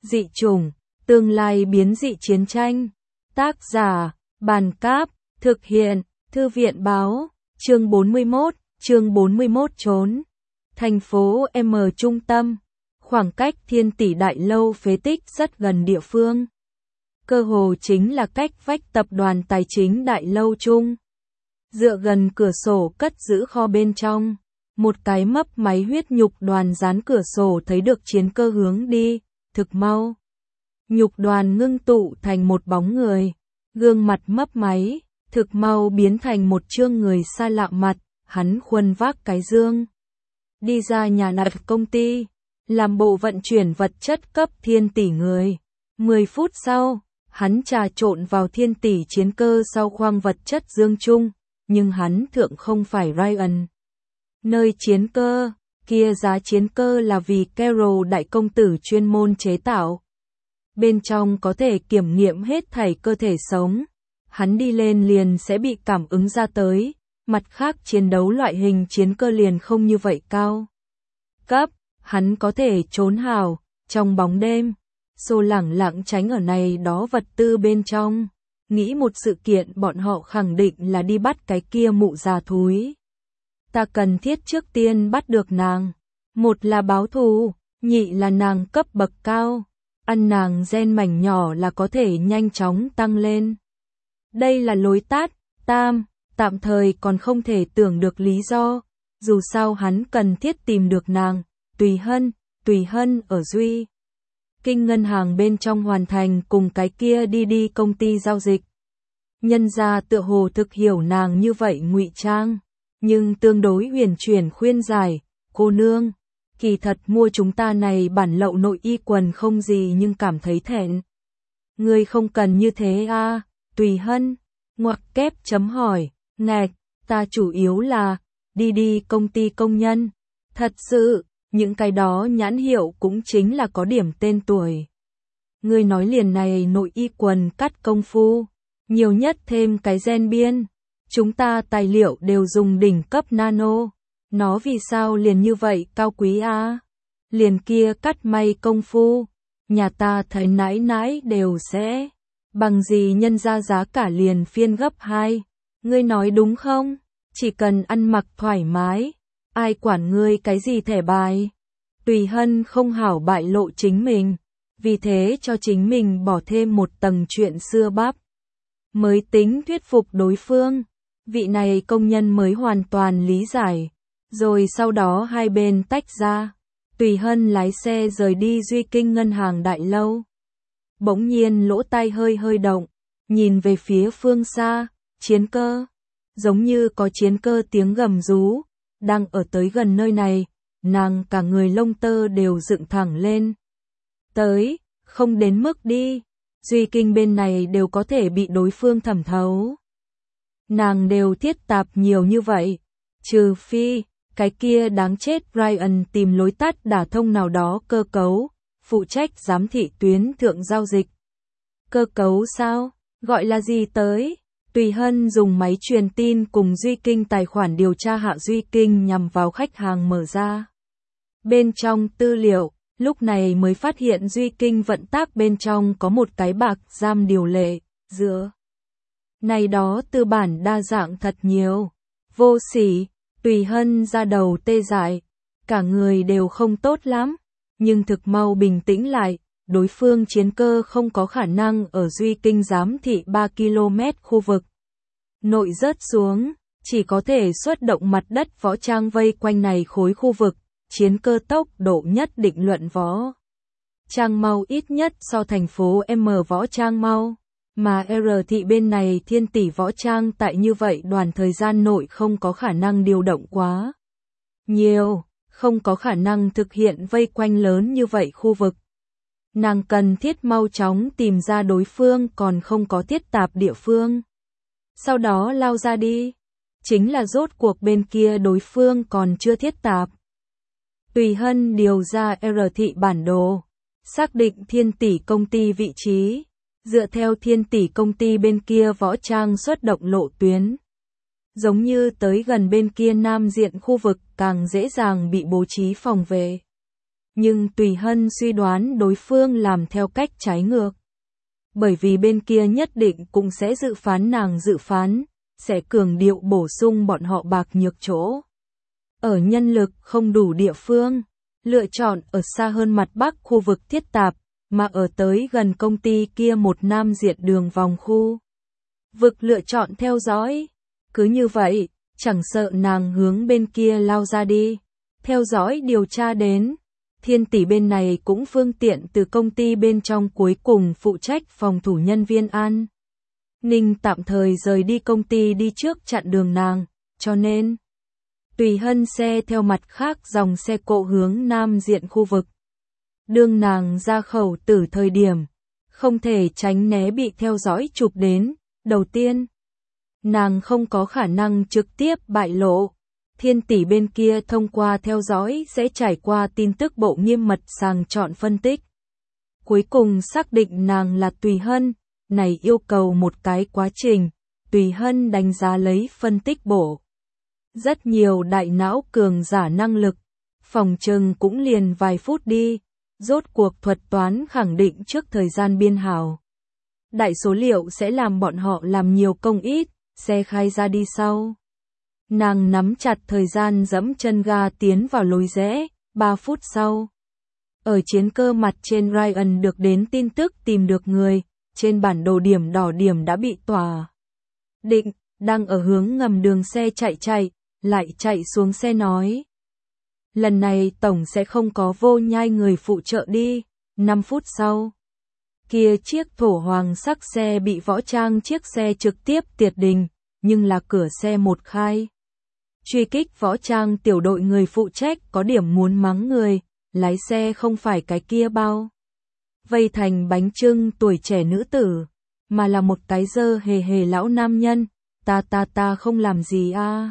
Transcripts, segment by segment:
Dị chủng, tương lai biến dị chiến tranh. Tác giả, Bàn Cáp, thực hiện, Thư viện Báo, chương 41 trốn. Thành phố M trung tâm, khoảng cách Thiên Tỷ Đại Lâu phế tích rất gần địa phương. Cơ hồ chính là cách vách tập đoàn tài chính Đại Lâu Trung. Dựa gần cửa sổ cất giữ kho bên trong, một cái mấp máy huyết nhục đoàn dán cửa sổ thấy được chiến cơ hướng đi, thực mau. Nhục đoàn ngưng tụ thành một bóng người, gương mặt mấp máy, thực mau biến thành một trương người xa lạ mặt, hắn khuân vác cái dương. Đi ra nhà nạp công ty, làm bộ vận chuyển vật chất cấp Thiên Tỷ người. 10 phút sau, hắn trà trộn vào Thiên Tỷ chiến cơ sau khoang vật chất dương chung, nhưng hắn thượng không phải Ryan. Nơi chiến cơ, kia giá chiến cơ là vì Carol đại công tử chuyên môn chế tạo. Bên trong có thể kiểm nghiệm hết thảy cơ thể sống. Hắn đi lên liền sẽ bị cảm ứng ra tới, mặt khác chiến đấu loại hình chiến cơ liền không như vậy cao. Cấp, hắn có thể trốn hào, trong bóng đêm, xô lẳng lặng tránh ở này đó vật tư bên trong. Nghĩ một sự kiện bọn họ khẳng định là đi bắt cái kia mụ già thúi. Ta cần thiết trước tiên bắt được nàng. Một là báo thù, nhị là nàng cấp bậc cao. Ăn nàng gen mảnh nhỏ là có thể nhanh chóng tăng lên. Đây là lối tắt, tạm thời còn không thể tưởng được lý do. Dù sao hắn cần thiết tìm được nàng, Tùy Hân ở Duy Kinh ngân hàng bên trong hoàn thành cùng cái kia đi công ty giao dịch. Nhân ra tựa hồ thực hiểu nàng như vậy ngụy trang, nhưng tương đối huyền chuyển khuyên giải, cô nương, kỳ thật mua chúng ta này bản lậu nội y quần không gì nhưng cảm thấy thẹn. Ngươi không cần như thế à, Tùy Hân, ngoặc kép chấm hỏi, ngạch, ta chủ yếu là, đi công ty công nhân. Thật sự, những cái đó nhãn hiệu cũng chính là có điểm tên tuổi. Ngươi nói liền này nội y quần cắt công phu, nhiều nhất thêm cái gen biên. Chúng ta tài liệu đều dùng đỉnh cấp nano. Nó vì sao liền như vậy cao quý à? Liền kia cắt may công phu, nhà ta thấy nãi đều sẽ. Bằng gì nhân ra giá cả liền phiên gấp 2. Ngươi nói đúng không? Chỉ cần ăn mặc thoải mái, ai quản ngươi cái gì thẻ bài. Tùy Hân không hảo bại lộ chính mình, vì thế cho chính mình bỏ thêm một tầng chuyện xưa bắp. Mới tính thuyết phục đối phương, vị này công nhân mới hoàn toàn lý giải. Rồi sau đó hai bên tách ra, Tùy Hân lái xe rời đi Duy Kinh ngân hàng Đại Lâu. Bỗng nhiên lỗ tai hơi động, nhìn về phía phương xa, chiến cơ. Giống như có chiến cơ tiếng gầm rú, đang ở tới gần nơi này, nàng cả người lông tơ đều dựng thẳng lên. Tới, không đến mức đi, Duy Kinh bên này đều có thể bị đối phương thẩm thấu. Nàng đều thiết tạp nhiều như vậy, trừ phi, cái kia đáng chết Ryan tìm lối tắt đả thông nào đó cơ cấu, phụ trách giám thị tuyến thượng giao dịch. Cơ cấu sao? Gọi là gì tới? Tùy Hân dùng máy truyền tin cùng Duy Kinh tài khoản điều tra hạ Duy Kinh nhằm vào khách hàng mở ra. Bên trong tư liệu, lúc này mới phát hiện Duy Kinh vận tác bên trong có một cái bạc giam điều lệ, giữa. Này đó tư bản đa dạng thật nhiều. Vô sỉ, Tùy Hân ra đầu tê dại, cả người đều không tốt lắm, nhưng thực mau bình tĩnh lại. Đối phương chiến cơ không có khả năng ở Duy Kinh giám thị 3 km khu vực nội rớt xuống, chỉ có thể xuất động mặt đất võ trang vây quanh này khối khu vực, chiến cơ tốc độ nhất định luận võ trang mau ít nhất so thành phố M võ trang mau, mà R thị bên này Thiên Tỷ võ trang tại như vậy đoàn thời gian nội không có khả năng điều động quá nhiều, không có khả năng thực hiện vây quanh lớn như vậy khu vực. Nàng cần thiết mau chóng tìm ra đối phương còn không có thiết tạp địa phương. Sau đó lao ra đi. Chính là rốt cuộc bên kia đối phương còn chưa thiết tạp. Tùy Hân điều ra R thị bản đồ. Xác định Thiên Tỷ công ty vị trí. Dựa theo Thiên Tỷ công ty bên kia võ trang xuất động lộ tuyến. Giống như tới gần bên kia nam diện khu vực càng dễ dàng bị bố trí phòng vệ. Nhưng Tùy Hân suy đoán đối phương làm theo cách trái ngược. Bởi vì bên kia nhất định cũng sẽ dự phán nàng dự phán, sẽ cường điệu bổ sung bọn họ bạc nhược chỗ. Ở nhân lực không đủ địa phương, lựa chọn ở xa hơn mặt bắc khu vực thiết tạp, mà ở tới gần công ty kia một nam diện đường vòng khu vực lựa chọn theo dõi. Cứ như vậy, chẳng sợ nàng hướng bên kia lao ra đi, theo dõi điều tra đến. Thiên tỷ bên này cũng phương tiện từ công ty bên trong cuối cùng phụ trách phòng thủ nhân viên an ninh tạm thời rời đi công ty đi trước chặn đường nàng, cho nên Tùy Hân xe theo mặt khác dòng xe cộ hướng nam diện khu vực. Đương nàng ra khẩu tử thời điểm, không thể tránh né bị theo dõi chụp đến. Đầu tiên, nàng không có khả năng trực tiếp bại lộ. Thiên tỷ bên kia thông qua theo dõi sẽ trải qua tin tức bộ nghiêm mật sàng chọn phân tích. Cuối cùng xác định nàng là Tùy Hân, này yêu cầu một cái quá trình, Tùy Hân đánh giá lấy phân tích bộ. Rất nhiều đại não cường giả năng lực, phòng trừng cũng liền vài phút đi, rốt cuộc thuật toán khẳng định trước thời gian biên hào. Đại số liệu sẽ làm bọn họ làm nhiều công ít, xe khai ra đi sau. Nàng nắm chặt thời gian dẫm chân ga tiến vào lối rẽ, 3 phút sau. Ở chiến cơ mặt trên Ryan được đến tin tức tìm được người, trên bản đồ điểm đỏ điểm đã bị tỏa định, đang ở hướng ngầm đường xe chạy, lại chạy xuống xe nói. Lần này tổng sẽ không có vô nhai người phụ trợ đi, 5 phút sau. Kia chiếc thổ hoàng sắc xe bị võ trang chiếc xe trực tiếp tiệt đình, nhưng là cửa xe một khai. Truy kích võ trang tiểu đội người phụ trách có điểm muốn mắng người, lái xe không phải cái kia bao. Vây thành bánh trưng tuổi trẻ nữ tử, mà là một cái dơ hề hề lão nam nhân, ta không làm gì a.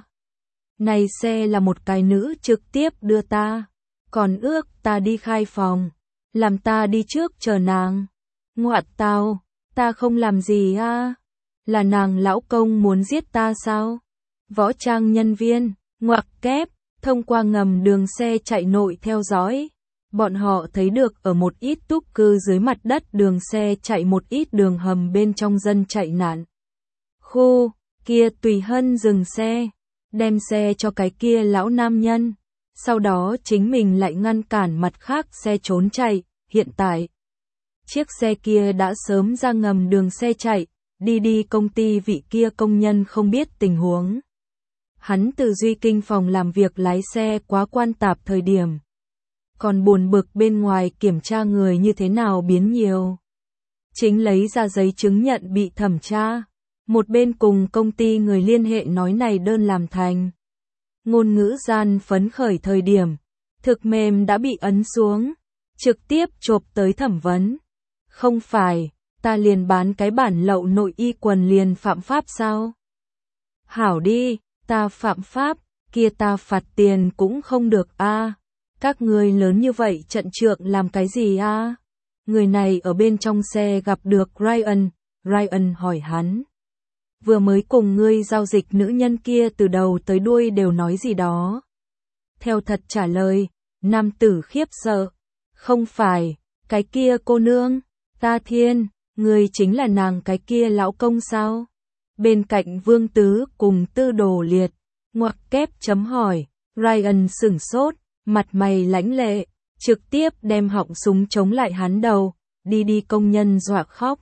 Này xe là một cái nữ trực tiếp đưa ta, còn ước ta đi khai phòng, làm ta đi trước chờ nàng. Ngoại tao, ta không làm gì a. Là nàng lão công muốn giết ta sao? Võ trang nhân viên, ngoặc kép, thông qua ngầm đường xe chạy nội theo dõi. Bọn họ thấy được ở một ít túp cư dưới mặt đất đường xe chạy một ít đường hầm bên trong dân chạy nạn. Khu, kia Tùy Hân dừng xe, đem xe cho cái kia lão nam nhân. Sau đó chính mình lại ngăn cản mặt khác xe trốn chạy, hiện tại. Chiếc xe kia đã sớm ra ngầm đường xe chạy, đi công ty vị kia công nhân không biết tình huống. Hắn từ Duy Kinh phòng làm việc lái xe quá quan tạp thời điểm. Còn buồn bực bên ngoài kiểm tra người như thế nào biến nhiều. Chính lấy ra giấy chứng nhận bị thẩm tra. Một bên cùng công ty người liên hệ nói này đơn làm thành. Ngôn ngữ gian phấn khởi thời điểm. Thực mềm đã bị ấn xuống. Trực tiếp chộp tới thẩm vấn. Không phải, ta liền bán cái bản lậu nội y quần liền phạm pháp sao? Hảo đi, ta phạm pháp, kia ta phạt tiền cũng không được a. Các người lớn như vậy trận trượng làm cái gì a? Người này ở bên trong xe gặp được Ryan hỏi hắn. Vừa mới cùng ngươi giao dịch nữ nhân kia từ đầu tới đuôi đều nói gì đó. Theo thật trả lời, nam tử khiếp sợ. Không phải, cái kia cô nương, ta thiên, ngươi chính là nàng cái kia lão công sao? Bên cạnh Vương Tứ cùng Tư Đồ Liệt, ngoặc kép chấm hỏi, Ryan sửng sốt, mặt mày lãnh lệ, trực tiếp đem họng súng chống lại hắn đầu, đi công nhân dọa khóc.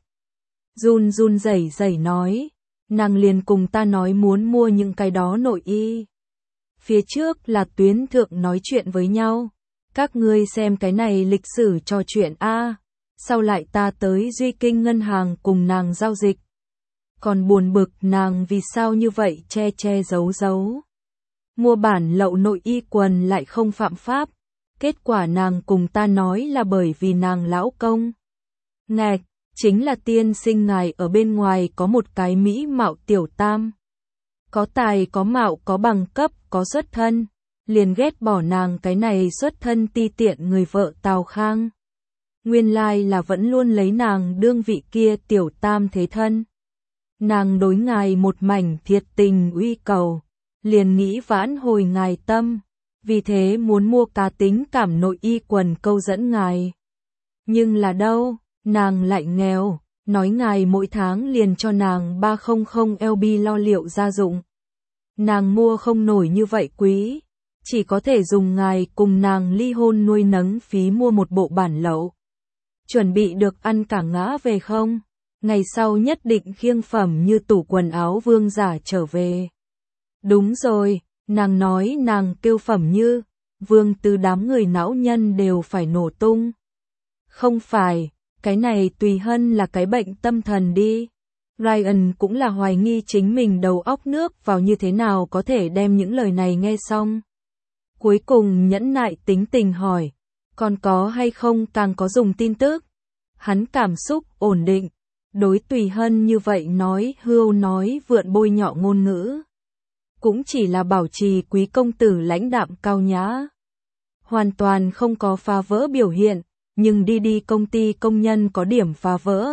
Run rẩy nói, nàng liền cùng ta nói muốn mua những cái đó nội y. Phía trước là tuyến thượng nói chuyện với nhau, các ngươi xem cái này lịch sử trò chuyện a. Sau lại ta tới Duy Kinh ngân hàng cùng nàng giao dịch. Còn buồn bực nàng vì sao như vậy che giấu. Mua bản lậu nội y quần lại không phạm pháp. Kết quả nàng cùng ta nói là bởi vì nàng lão công. Ngạch, chính là tiên sinh ngài ở bên ngoài có một cái mỹ mạo tiểu tam. Có tài có mạo có bằng cấp có xuất thân. Liền ghét bỏ nàng cái này xuất thân ti tiện người vợ Tào Khang. Nguyên lai là vẫn luôn lấy nàng đương vị kia tiểu tam thế thân. Nàng đối ngài một mảnh thiệt tình uy cầu, liền nghĩ vãn hồi ngài tâm. vì thế muốn mua cá tính cảm nội y quần câu dẫn ngài. Nhưng là đâu, nàng lại nghèo, nói ngài mỗi tháng liền cho nàng 300 LB lo liệu gia dụng. Nàng mua không nổi như vậy quý, chỉ có thể dùng ngài cùng nàng ly hôn nuôi nấng phí mua một bộ bản lậu. Chuẩn bị được ăn cả ngã về không? Ngày sau nhất định khiêng phẩm như tủ quần áo vương giả trở về. Đúng rồi, nàng nói nàng kêu phẩm như, vương từ đám người não nhân đều phải nổ tung. Không phải, cái này Tùy Hân là cái bệnh tâm thần đi. Ryan cũng là hoài nghi chính mình đầu óc nước vào như thế nào có thể đem những lời này nghe xong. Cuối cùng nhẫn nại tính tình hỏi, còn có hay không càng có dùng tin tức. Hắn cảm xúc ổn định, đối Tùy Hân như vậy nói hưu nói vượn bôi nhọ ngôn ngữ. Cũng chỉ là bảo trì quý công tử lãnh đạm cao nhã. Hoàn toàn không có phá vỡ biểu hiện, nhưng đi công ty công nhân có điểm phá vỡ.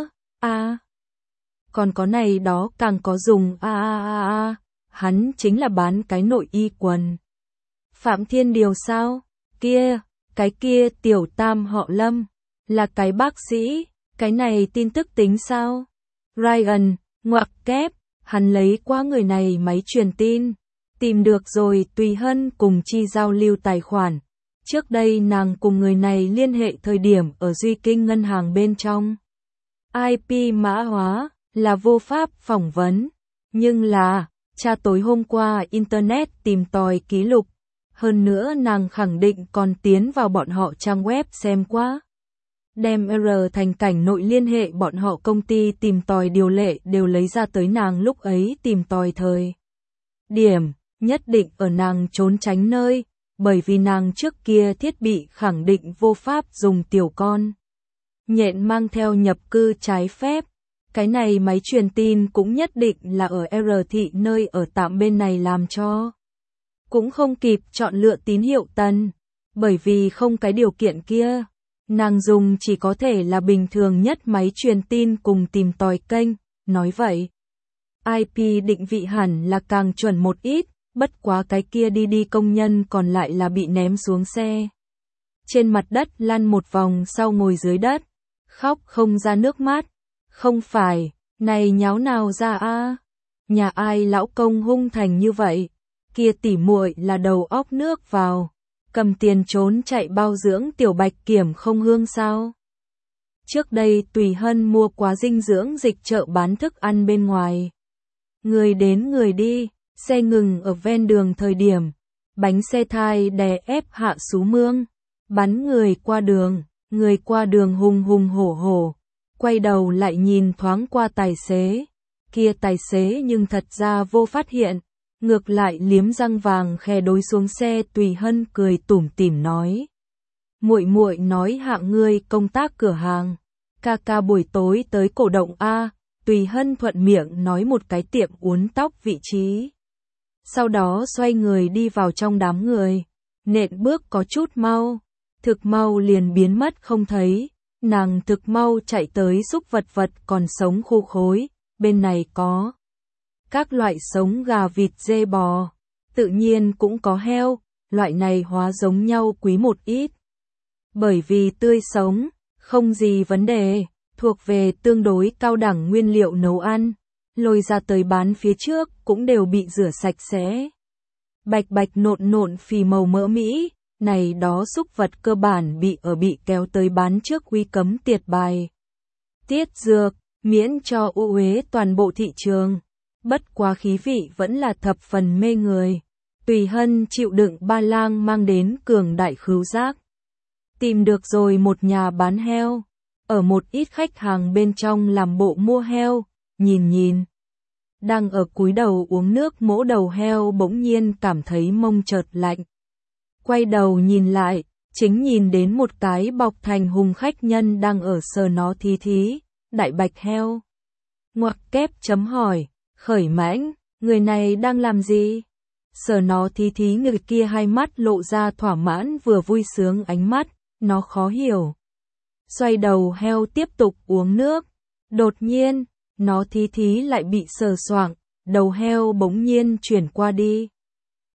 Còn có này đó càng có dùng. Hắn chính là bán cái nội y quần. Phạm Thiên Điều sao? Cái kia tiểu tam họ Lâm, là cái bác sĩ, cái này tin tức tính sao? Ryan, ngoặc kép, hắn lấy qua người này máy truyền tin, tìm được rồi Tùy Hân cùng chi giao lưu tài khoản. Trước đây nàng cùng người này liên hệ thời điểm ở Duy Kinh ngân hàng bên trong. IP mã hóa, là vô pháp phỏng vấn, nhưng là, tra tối hôm qua Internet tìm tòi ký lục. Hơn nữa nàng khẳng định còn tiến vào bọn họ trang web xem qua. Đem R thành cảnh nội liên hệ bọn họ công ty tìm tòi điều lệ đều lấy ra tới nàng lúc ấy tìm tòi thời. Điểm, nhất định ở nàng trốn tránh nơi, bởi vì nàng trước kia thiết bị khẳng định vô pháp dùng tiểu con. Nhện mang theo nhập cư trái phép, cái này máy truyền tin cũng nhất định là ở R thị nơi ở tạm bên này làm cho. Cũng không kịp chọn lựa tín hiệu tần, bởi vì không cái điều kiện kia, nàng dùng chỉ có thể là bình thường nhất máy truyền tin cùng tìm tòi kênh, nói vậy. IP định vị hẳn là càng chuẩn một ít, bất quá cái kia đi công nhân còn lại là bị ném xuống xe. Trên mặt đất lăn một vòng sau ngồi dưới đất, khóc không ra nước mắt. Không phải, này nháo nào ra Nhà ai lão công hung thành như vậy? Kia tỉ muội là đầu óc nước vào, cầm tiền trốn chạy bao dưỡng tiểu bạch kiểm không hương sao? Trước đây Tùy Hân mua quá dinh dưỡng dịch chợ bán thức ăn bên ngoài. Người đến người đi, xe ngừng ở ven đường thời điểm, bánh xe thai đè ép hạ sú mương, bắn người qua đường hùng hùng hổ hổ, quay đầu lại nhìn thoáng qua tài xế, kia tài xế nhưng thật ra vô phát hiện. Ngược lại liếm răng vàng khè đối xuống xe. Tùy Hân cười tủm tỉm nói. Muội muội nói hạng ngươi công tác cửa hàng. Ca buổi tối tới cổ động Tùy Hân thuận miệng nói một cái tiệm uốn tóc vị trí. Sau đó xoay người đi vào trong đám người. Nện bước có chút mau. Thực mau liền biến mất không thấy. Nàng thực mau chạy tới xúc vật còn sống khu khối. Bên này có các loại sống gà vịt dê bò, tự nhiên cũng có heo, loại này hóa giống nhau quý một ít. Bởi vì tươi sống, không gì vấn đề, thuộc về tương đối cao đẳng nguyên liệu nấu ăn, lôi ra tới bán phía trước cũng đều bị rửa sạch sẽ. Bạch nộn phì màu mỡ Mỹ, này đó xúc vật cơ bản bị kéo tới bán trước quy cấm tiệt bài. Tiết dược, miễn cho u uế toàn bộ thị trường. Bất quá khí vị vẫn là thập phần mê người. Tùy Hân chịu đựng ba lang mang đến cường đại khứu giác. Tìm được rồi một nhà bán heo. Ở một ít khách hàng bên trong làm bộ mua heo, nhìn. Đang ở cúi đầu uống nước mỗ đầu heo bỗng nhiên cảm thấy mông chợt lạnh. Quay đầu nhìn lại, chính nhìn đến một cái bọc thành hùng khách nhân đang ở sờ nó thí, đại bạch heo. Ngoặc kép chấm hỏi. Khởi mãnh, người này đang làm gì? Sờ nó thí người kia hai mắt lộ ra thỏa mãn vừa vui sướng ánh mắt, nó khó hiểu. Xoay đầu heo tiếp tục uống nước. Đột nhiên, nó thí lại bị sờ soạng, đầu heo bỗng nhiên chuyển qua đi.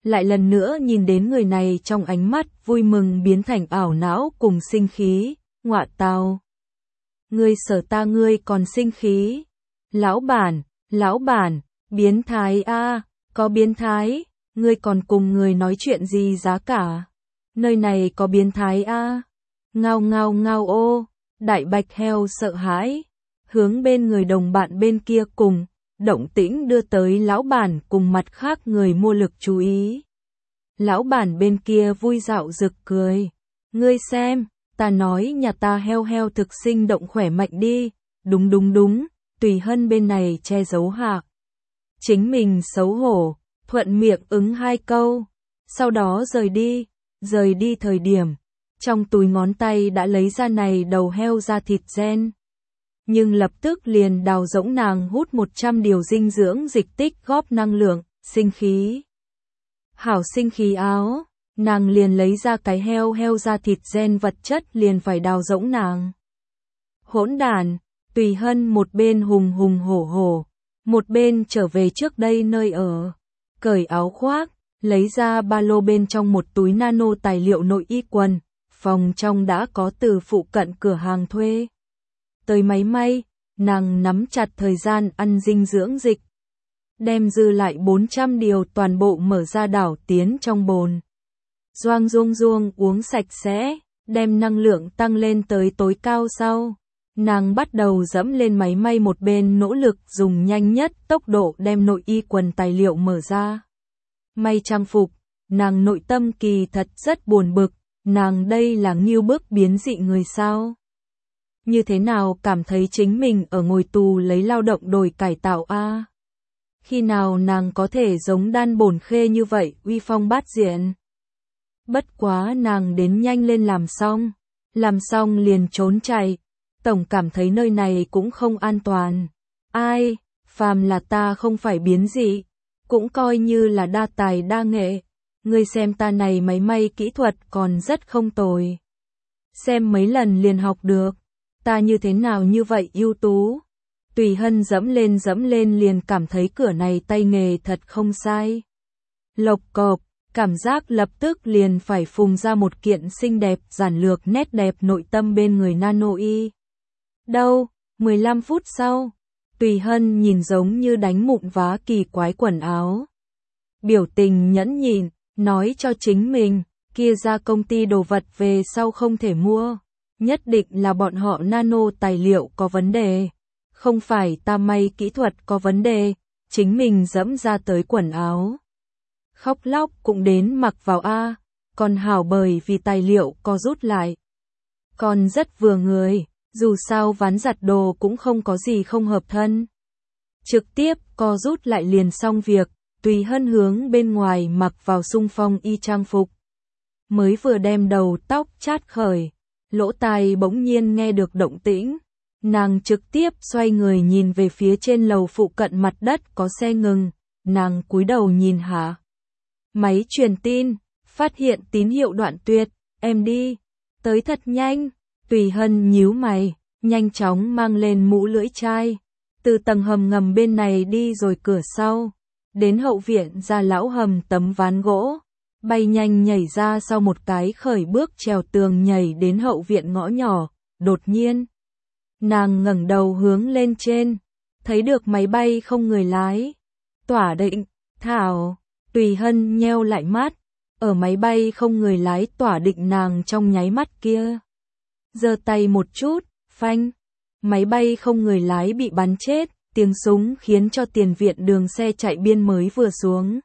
lại lần nữa nhìn đến người này trong ánh mắt vui mừng biến thành ảo não cùng sinh khí, ngọa tào. Ngươi sợ ta ngươi còn sinh khí. Lão bản, biến thái a, có biến thái, ngươi còn cùng người nói chuyện gì giá cả. Nơi này có biến thái a. Ngao ngao ngao ô, đại bạch heo sợ hãi, hướng bên người đồng bạn bên kia cùng, động tĩnh đưa tới lão bản cùng mặt khác người mua lực chú ý. Lão bản bên kia vui dạo rực cười, ngươi xem, ta nói nhà ta heo thực sinh động khỏe mạnh đi, đúng, Tùy Hân bên này che giấu hạc. Chính mình xấu hổ, thuận miệng ứng 2 câu, sau đó rời đi thời điểm, trong túi ngón tay đã lấy ra này đầu heo da thịt gen. Nhưng lập tức liền đào rỗng nàng hút 100 điều dinh dưỡng dịch tích góp năng lượng, sinh khí. Hảo sinh khí áo, nàng liền lấy ra cái heo da thịt gen vật chất liền phải đào rỗng nàng. Hỗn đản, Tùy Hân một bên hùng hổ, một bên trở về trước đây nơi ở, cởi áo khoác, lấy ra ba lô bên trong một túi nano tài liệu nội y quần, phòng trong đã có từ phụ cận cửa hàng thuê. Tới máy may, nàng nắm chặt thời gian ăn dinh dưỡng dịch. Đem dư lại 400 điều toàn bộ mở ra đảo tiến trong bồn. Doang uống sạch sẽ, đem năng lượng tăng lên tới tối cao sau. Nàng bắt đầu dẫm lên máy may một bên nỗ lực dùng nhanh nhất tốc độ đem nội y quần tài liệu mở ra. May trang phục, nàng nội tâm kỳ thật rất buồn bực, nàng đây là nghiêu bức biến dị người sao? Như thế nào cảm thấy chính mình ở ngồi tù lấy lao động đổi cải tạo a? Khi nào nàng có thể giống Đan Bổn Khê như vậy uy phong bát diện? Bất quá nàng đến nhanh lên làm xong liền trốn chạy, tổng cảm thấy nơi này cũng không an toàn. Ai, phàm là ta không phải biến dị, cũng coi như là đa tài đa nghệ, ngươi xem ta này máy may kỹ thuật còn rất không tồi. Xem mấy lần liền học được, ta như thế nào như vậy ưu tú. Tùy Hân dẫm lên liền cảm thấy cửa này tay nghề thật không sai. Lộc cộp, cảm giác lập tức liền phải phùng ra một kiện xinh đẹp giản lược nét đẹp nội tâm bên người nano y. Đâu, 15 phút sau, Tùy Hân nhìn giống như đánh mụn vá kỳ quái quần áo. Biểu tình nhẫn nhịn, nói cho chính mình, kia ra công ty đồ vật về sau không thể mua. Nhất định là bọn họ nano tài liệu có vấn đề. Không phải ta may kỹ thuật có vấn đề, chính mình dẫm ra tới quần áo. Khóc lóc cũng đến mặc vào a, còn hảo bởi vì tài liệu có rút lại. Còn rất vừa người, dù sao ván giặt đồ cũng không có gì không hợp thân. Trực tiếp co rút lại liền xong việc, Tùy Hân hướng bên ngoài mặc vào xung phong y trang phục. Mới vừa đem đầu tóc chát khởi, lỗ tai bỗng nhiên nghe được động tĩnh. Nàng trực tiếp xoay người nhìn về phía trên lầu phụ cận mặt đất có xe ngừng, nàng cúi đầu nhìn hạ. Máy truyền tin, phát hiện tín hiệu đoạn tuyệt, em đi, tới thật nhanh. Tùy Hân nhíu mày, nhanh chóng mang lên mũ lưỡi chai, từ tầng hầm ngầm bên này đi rồi cửa sau, đến hậu viện ra lão hầm tấm ván gỗ, bay nhanh nhảy ra sau một cái khởi bước trèo tường nhảy đến hậu viện ngõ nhỏ, đột nhiên. Nàng ngẩng đầu hướng lên trên, thấy được máy bay không người lái. Tỏa định, thảo, Tùy Hân nheo lại mắt, ở máy bay không người lái tỏa định nàng trong nháy mắt kia. Giơ tay một chút, phanh, máy bay không người lái bị bắn chết, tiếng súng khiến cho tiền viện đường xe chạy biên mới vừa xuống.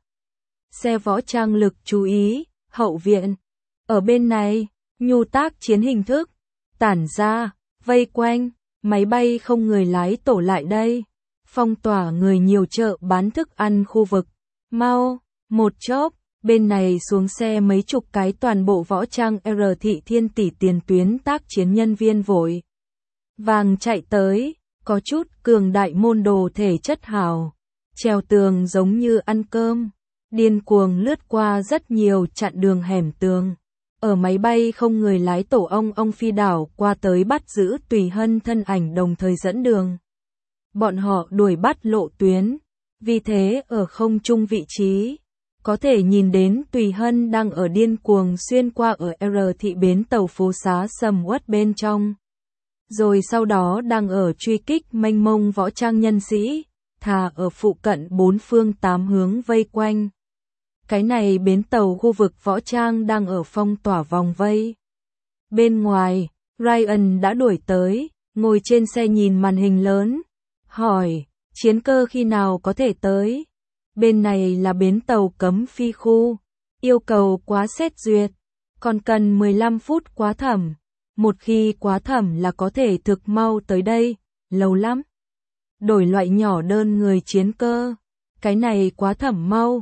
Xe võ trang lực chú ý, hậu viện, ở bên này, nhu tác chiến hình thức, tản ra, vây quanh. Máy bay không người lái tổ lại đây, phong tỏa người nhiều chợ bán thức ăn khu vực. Mau, một chốc, bên này xuống xe mấy chục cái toàn bộ võ trang R Thị Thiên tỷ tiền tuyến tác chiến nhân viên vội vàng chạy tới, có chút cường đại môn đồ thể chất hảo, trèo tường giống như ăn cơm, điên cuồng lướt qua rất nhiều chặn đường hẻm tường. Ở máy bay không người lái tổ ông phi đảo qua tới bắt giữ Tùy Hân thân ảnh đồng thời dẫn đường. Bọn họ đuổi bắt lộ tuyến, vì thế ở không trung vị trí, có thể nhìn đến Tùy Hân đang ở điên cuồng xuyên qua ở R thị bến tàu phố xá sầm uất bên trong. Rồi sau đó đang ở truy kích mênh mông võ trang nhân sĩ, thà ở phụ cận 4 phương 8 hướng vây quanh. Cái này bến tàu khu vực võ trang đang ở phong tỏa vòng vây. Bên ngoài, Ryan đã đuổi tới, ngồi trên xe nhìn màn hình lớn, hỏi, chiến cơ khi nào có thể tới? Bên này là bến tàu cấm phi khu, yêu cầu quá xét duyệt, còn cần 15 phút quá thẩm. Một khi quá thẩm là có thể thực mau tới đây, lâu lắm. Đổi loại nhỏ đơn người chiến cơ, cái này quá thẩm mau,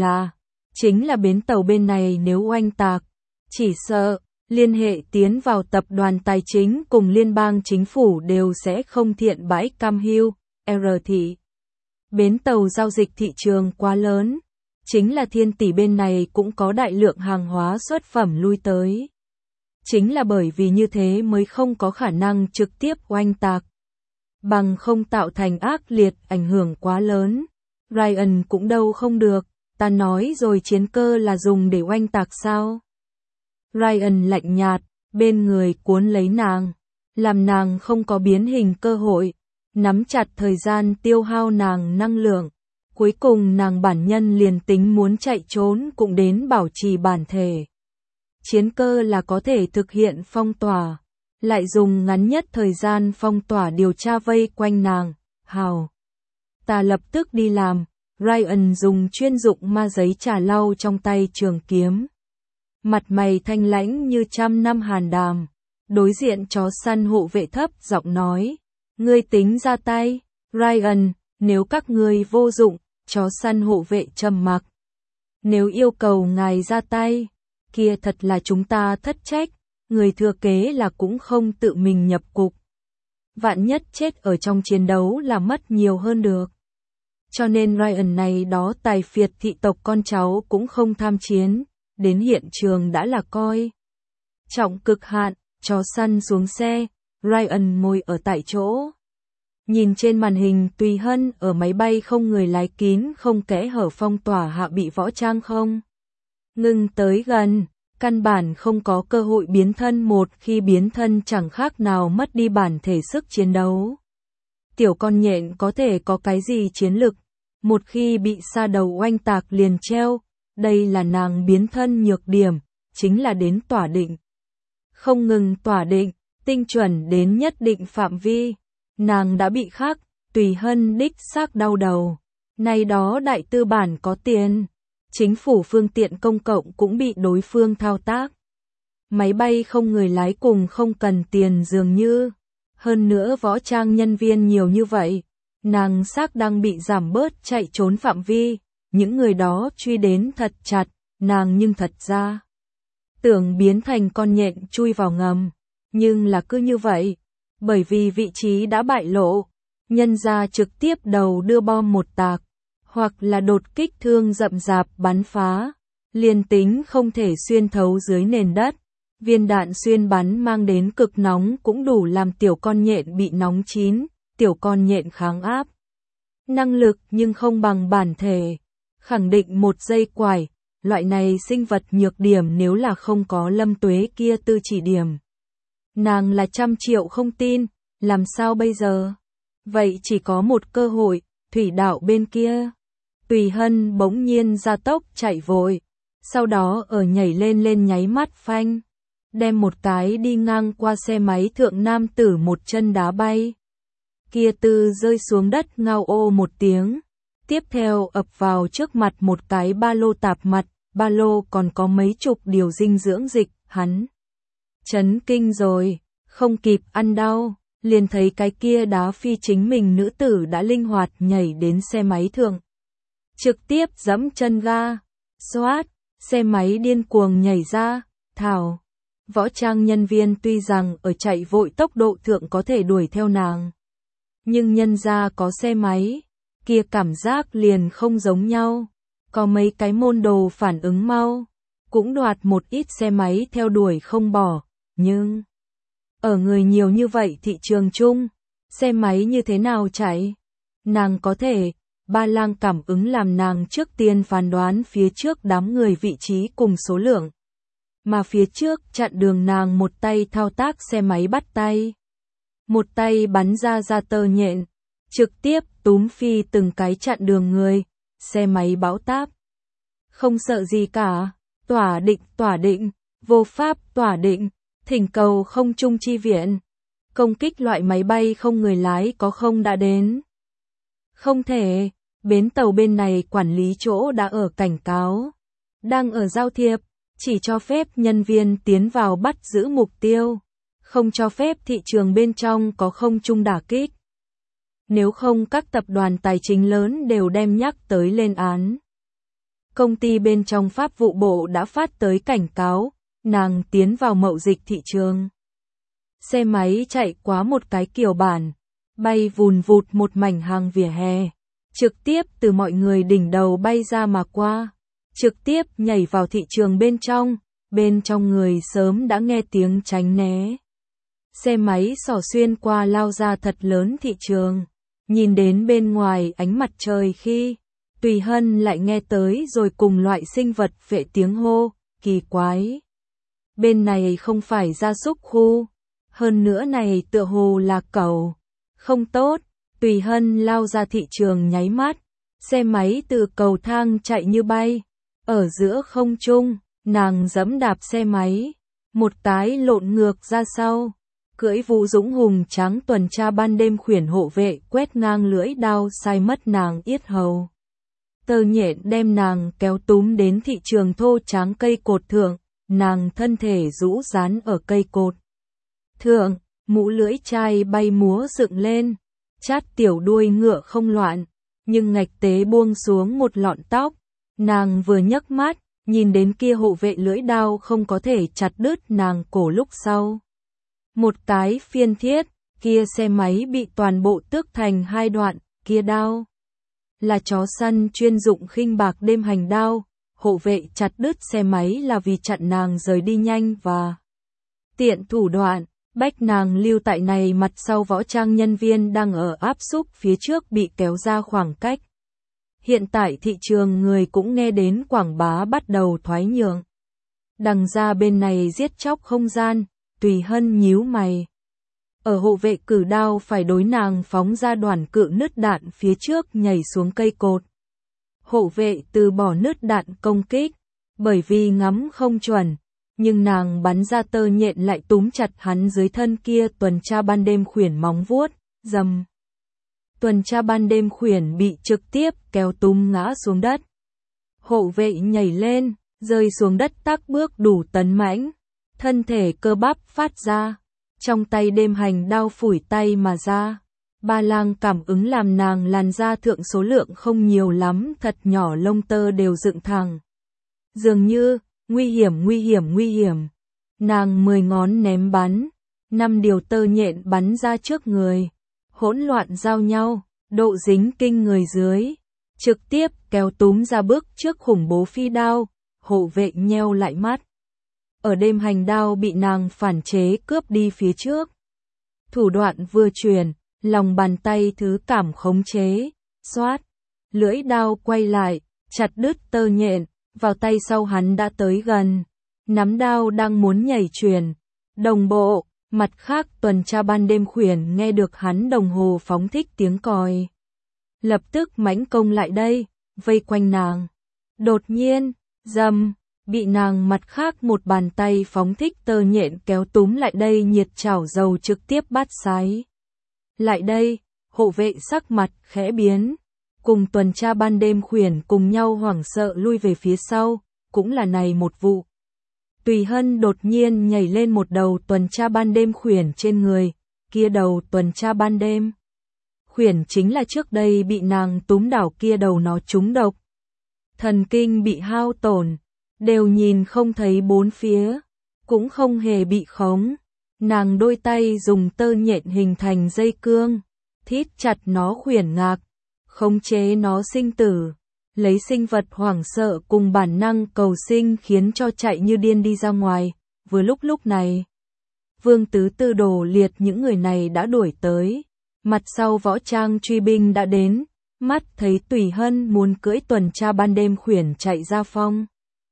chính là bến tàu bên này nếu oanh tạc, chỉ sợ, liên hệ tiến vào tập đoàn tài chính cùng liên bang chính phủ đều sẽ không thiện bãi cam hưu, R thị. Bến tàu giao dịch thị trường quá lớn, chính là Thiên Tỷ bên này cũng có đại lượng hàng hóa xuất phẩm lui tới. Chính là bởi vì như thế mới không có khả năng trực tiếp oanh tạc. Bằng không tạo thành ác liệt ảnh hưởng quá lớn. Ryan cũng đâu không được, ta nói rồi chiến cơ là dùng để oanh tạc sao? Ryan lạnh nhạt, bên người cuốn lấy nàng, làm nàng không có biến hình cơ hội, nắm chặt thời gian tiêu hao nàng năng lượng. Cuối cùng nàng bản nhân liền tính muốn chạy trốn cũng đến bảo trì bản thể. Chiến cơ là có thể thực hiện phong tỏa, lại dùng ngắn nhất thời gian phong tỏa điều tra vây quanh nàng, hào. Ta lập tức đi làm, Ryan dùng chuyên dụng ma giấy trà lau trong tay trường kiếm. Mặt mày thanh lãnh như trăm năm hàn đàm, đối diện chó săn hộ vệ thấp giọng nói, ngươi tính ra tay, Ryan, nếu các ngươi vô dụng, chó săn hộ vệ trầm mặc. Nếu yêu cầu ngài ra tay, kia thật là chúng ta thất trách, người thừa kế là cũng không tự mình nhập cục. Vạn nhất chết ở trong chiến đấu là mất nhiều hơn được. Cho nên Ryan này đó tài phiệt thị tộc con cháu cũng không tham chiến, đến hiện trường đã là coi. Trọng cực hạn, chó săn xuống xe, Ryan ngồi ở tại chỗ. Nhìn trên màn hình Tùy Hân ở máy bay không người lái kín không kẽ hở phong tỏa hạ bị võ trang không. Ngừng tới gần, căn bản không có cơ hội biến thân, một khi biến thân chẳng khác nào mất đi bản thể sức chiến đấu. Tiểu con nhện có thể có cái gì chiến lực, một khi bị sa đầu oanh tạc liền treo, đây là nàng biến thân nhược điểm, chính là đến tỏa định. Không ngừng tỏa định, tinh chuẩn đến nhất định phạm vi, nàng đã bị khắc, Tùy Hân đích xác đau đầu. Này đó đại tư bản có tiền, chính phủ phương tiện công cộng cũng bị đối phương thao tác. Máy bay không người lái cùng không cần tiền dường như. Hơn nữa võ trang nhân viên nhiều như vậy, nàng xác đang bị giảm bớt chạy trốn phạm vi, những người đó truy đến thật chặt, nàng nhưng thật ra tưởng biến thành con nhện chui vào ngầm, nhưng là cứ như vậy, bởi vì vị trí đã bại lộ, nhân ra trực tiếp đầu đưa bom một tạc, hoặc là đột kích thương rậm rạp bắn phá, liền tính không thể xuyên thấu dưới nền đất, viên đạn xuyên bắn mang đến cực nóng cũng đủ làm tiểu con nhện bị nóng chín, tiểu con nhện kháng áp. Năng lực nhưng không bằng bản thể, khẳng định một giây quải, loại này sinh vật nhược điểm nếu là không có Lâm Tuế kia tư chỉ điểm. Nàng là 100 triệu không tin, làm sao bây giờ? Vậy chỉ có một cơ hội, thủy đạo bên kia. Tùy Hân bỗng nhiên ra tốc chạy vội, sau đó ở nhảy lên nháy mắt phanh, đem một cái đi ngang qua xe máy thượng nam tử một chân đá bay. Kia tư rơi xuống đất ngao ô một tiếng, tiếp theo ập vào trước mặt một cái ba lô tạp mặt, ba lô còn có mấy chục điều dinh dưỡng dịch, hắn chấn kinh rồi, không kịp ăn đau, liền thấy cái kia đá phi chính mình nữ tử đã linh hoạt nhảy đến xe máy thượng. Trực tiếp giẫm chân ga, xoát, xe máy điên cuồng nhảy ra, thảo. Võ trang nhân viên tuy rằng ở chạy vội tốc độ thượng có thể đuổi theo nàng, nhưng nhân ra có xe máy, kia cảm giác liền không giống nhau. Có mấy cái môn đồ phản ứng mau, cũng đoạt một ít xe máy theo đuổi không bỏ, nhưng ở người nhiều như vậy thị trường chung, xe máy như thế nào chạy? Nàng có thể, Ba lang cảm ứng làm nàng trước tiên phán đoán phía trước đám người vị trí cùng số lượng. Mà phía trước chặn đường nàng một tay thao tác xe máy bắt tay. Một tay bắn ra tơ nhện. Trực tiếp túm phi từng cái chặn đường người, xe máy bão táp. Không sợ gì cả, tỏa định, vô pháp tỏa định, thỉnh cầu không trung chi viện. Công kích loại máy bay không người lái có không đã đến. Không thể, bến tàu bên này quản lý chỗ đã ở cảnh cáo. Đang ở giao thiệp, chỉ cho phép nhân viên tiến vào bắt giữ mục tiêu. Không cho phép thị trường bên trong có không trung đả kích. Nếu không các tập đoàn tài chính lớn đều đem nhắc tới lên án. Công ty bên trong Pháp vụ bộ đã phát tới cảnh cáo, nàng tiến vào mậu dịch thị trường. Xe máy chạy quá một cái kiều bản, bay vùn vụt một mảnh hàng vỉa hè, trực tiếp từ mọi người đỉnh đầu bay ra mà qua, trực tiếp nhảy vào thị trường bên trong người sớm đã nghe tiếng tránh né. Xe máy xỏ xuyên qua lao ra thật lớn thị trường, nhìn đến bên ngoài ánh mặt trời khi Tùy Hân lại nghe tới rồi cùng loại sinh vật phệ tiếng hô, kỳ quái. Bên này không phải gia súc khu, hơn nữa này tựa hồ là cẩu. Không tốt, Tùy Hân lao ra thị trường nháy mắt, xe máy từ cầu thang chạy như bay. Ở giữa không trung, nàng giẫm đạp xe máy, một cái lộn ngược ra sau. Cưỡi Vũ Dũng hùng tráng tuần tra ban đêm khuyển hộ vệ quét ngang lưỡi đao sai mất nàng yết hầu. Tơ nhện đem nàng kéo túm đến thị trường thô tráng cây cột thượng, nàng thân thể rũ rán ở cây cột thượng, mũ lưỡi chai bay múa dựng lên, chát tiểu đuôi ngựa không loạn, nhưng ngạch tế buông xuống một lọn tóc, nàng vừa nhấc mắt, nhìn đến kia hộ vệ lưỡi đao không có thể chặt đứt nàng cổ lúc sau. Một cái phiên thiết, kia xe máy bị toàn bộ tước thành hai đoạn, kia đao là chó săn chuyên dụng khinh bạc đêm hành đao, hộ vệ chặt đứt xe máy là vì chặn nàng rời đi nhanh và tiện thủ đoạn, bách nàng lưu tại này mặt sau võ trang nhân viên đang ở áp xúc phía trước bị kéo ra khoảng cách. Hiện tại thị trường người cũng nghe đến quảng bá bắt đầu thoái nhượng. Đằng ra bên này giết chóc không gian, Tùy Hân nhíu mày. Ở hộ vệ cử đao phải đối nàng phóng ra đoàn cự nứt đạn phía trước nhảy xuống cây cột. Hộ vệ từ bỏ nứt đạn công kích, bởi vì ngắm không chuẩn, nhưng nàng bắn ra tơ nhện lại túm chặt hắn dưới thân kia tuần tra ban đêm khuyển móng vuốt, dầm. Tuần tra ban đêm khuyển bị trực tiếp kéo túm ngã xuống đất. Hộ vệ nhảy lên, rơi xuống đất tác bước đủ tấn mãnh, thân thể cơ bắp phát ra, trong tay đêm hành đao phủi tay mà ra. Ba lang cảm ứng làm nàng làn da thượng số lượng không nhiều lắm, thật nhỏ lông tơ đều dựng thẳng. Dường như, nguy hiểm. Nàng 10 ngón ném bắn, 5 điều tơ nhện bắn ra trước người, hỗn loạn giao nhau, độ dính kinh người dưới, trực tiếp kéo túm ra bước trước khủng bố phi đao, hộ vệ nheo lại mắt. Ở đêm hành đao bị nàng phản chế cướp đi phía trước. Thủ đoạn vừa chuyển, lòng bàn tay thứ cảm khống chế, xoát, lưỡi đao quay lại, chặt đứt tơ nhện, vào tay sau hắn đã tới gần. Nắm đao đang muốn nhảy chuyển, đồng bộ, mặt khác tuần tra ban đêm khuyển nghe được hắn đồng hồ phóng thích tiếng còi. Lập tức mãnh công lại đây, vây quanh nàng. Đột nhiên, dầm, bị nàng mặt khác một bàn tay phóng thích tơ nhện kéo túm lại đây nhiệt chảo dầu trực tiếp bắt sái. Lại đây, hộ vệ sắc mặt khẽ biến, cùng tuần tra ban đêm khuyển cùng nhau hoảng sợ lui về phía sau, cũng là này một vụ. Tùy Hân đột nhiên nhảy lên một đầu tuần tra ban đêm khuyển trên người, kia đầu tuần tra ban đêm khuyển chính là trước đây bị nàng túm đảo kia đầu nó trúng độc. Thần kinh bị hao tổn, đều nhìn không thấy bốn phía, cũng không hề bị khống. Nàng đôi tay dùng tơ nhện hình thành dây cương, thít chặt nó khuyển ngạc, khống chế nó sinh tử, lấy sinh vật hoảng sợ cùng bản năng cầu sinh khiến cho chạy như điên đi ra ngoài. Vừa lúc này, Vương Tứ Tư Đồ Liệt những người này đã đuổi tới, mặt sau võ trang truy binh đã đến, mắt thấy Tùy Hân muốn cưỡi tuần tra ban đêm khuyển chạy ra phong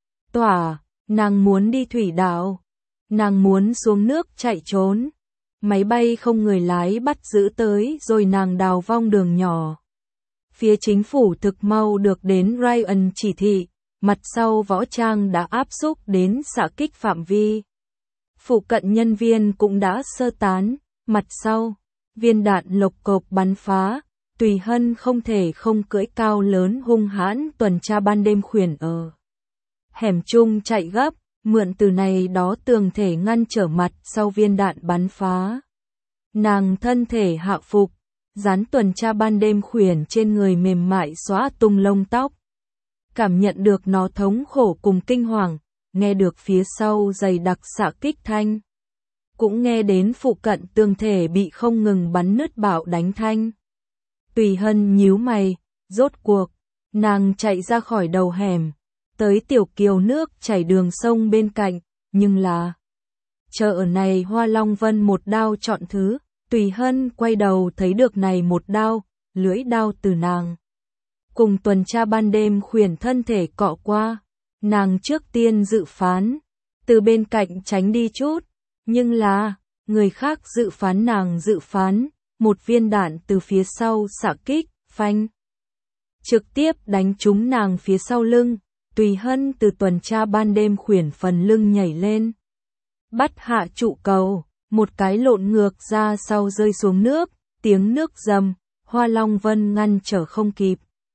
tỏa, nàng muốn đi thủy đảo, nàng muốn xuống nước chạy trốn. Máy bay không người lái bắt giữ tới rồi nàng đào vong đường nhỏ. Phía chính phủ thực mau được đến Ryan chỉ thị, mặt sau võ trang đã áp xúc đến xạ kích phạm vi. Phụ cận nhân viên cũng đã sơ tán, mặt sau, viên đạn lộc cộc bắn phá, Tùy Hân không thể không cưỡi cao lớn hung hãn tuần tra ban đêm khuyển ở hẻm chung chạy gấp, mượn từ này đó tường thể ngăn trở mặt sau viên đạn bắn phá. Nàng thân thể hạ phục, dán tuần tra ban đêm khuyển trên người mềm mại xóa tung lông tóc. Cảm nhận được nó thống khổ cùng kinh hoàng, nghe được phía sau dày đặc xạ kích thanh. Cũng nghe đến phụ cận tường thể bị không ngừng bắn nứt bạo đánh thanh. Tùy Hân nhíu mày, rốt cuộc, nàng chạy ra khỏi đầu hẻm, tới tiểu kiều nước chảy đường sông bên cạnh, nhưng là chờ ở này Hoa Long Vân một đao chọn thứ, Tùy Hân quay đầu thấy được này một đao, lưỡi đao từ nàng. Cùng tuần tra ban đêm khuyển thân thể cọ qua, nàng trước tiên dự phán, từ bên cạnh tránh đi chút, nhưng là, người khác dự phán nàng dự phán, một viên đạn từ phía sau xạ kích, phanh. Trực tiếp đánh trúng nàng phía sau lưng, Tùy Hân từ tuần tra ban đêm khuyển phần lưng nhảy lên. Bắt hạ trụ cầu, một cái lộn ngược ra sau rơi xuống nước, tiếng nước rầm, Hoa Long Vân ngăn trở không kịp.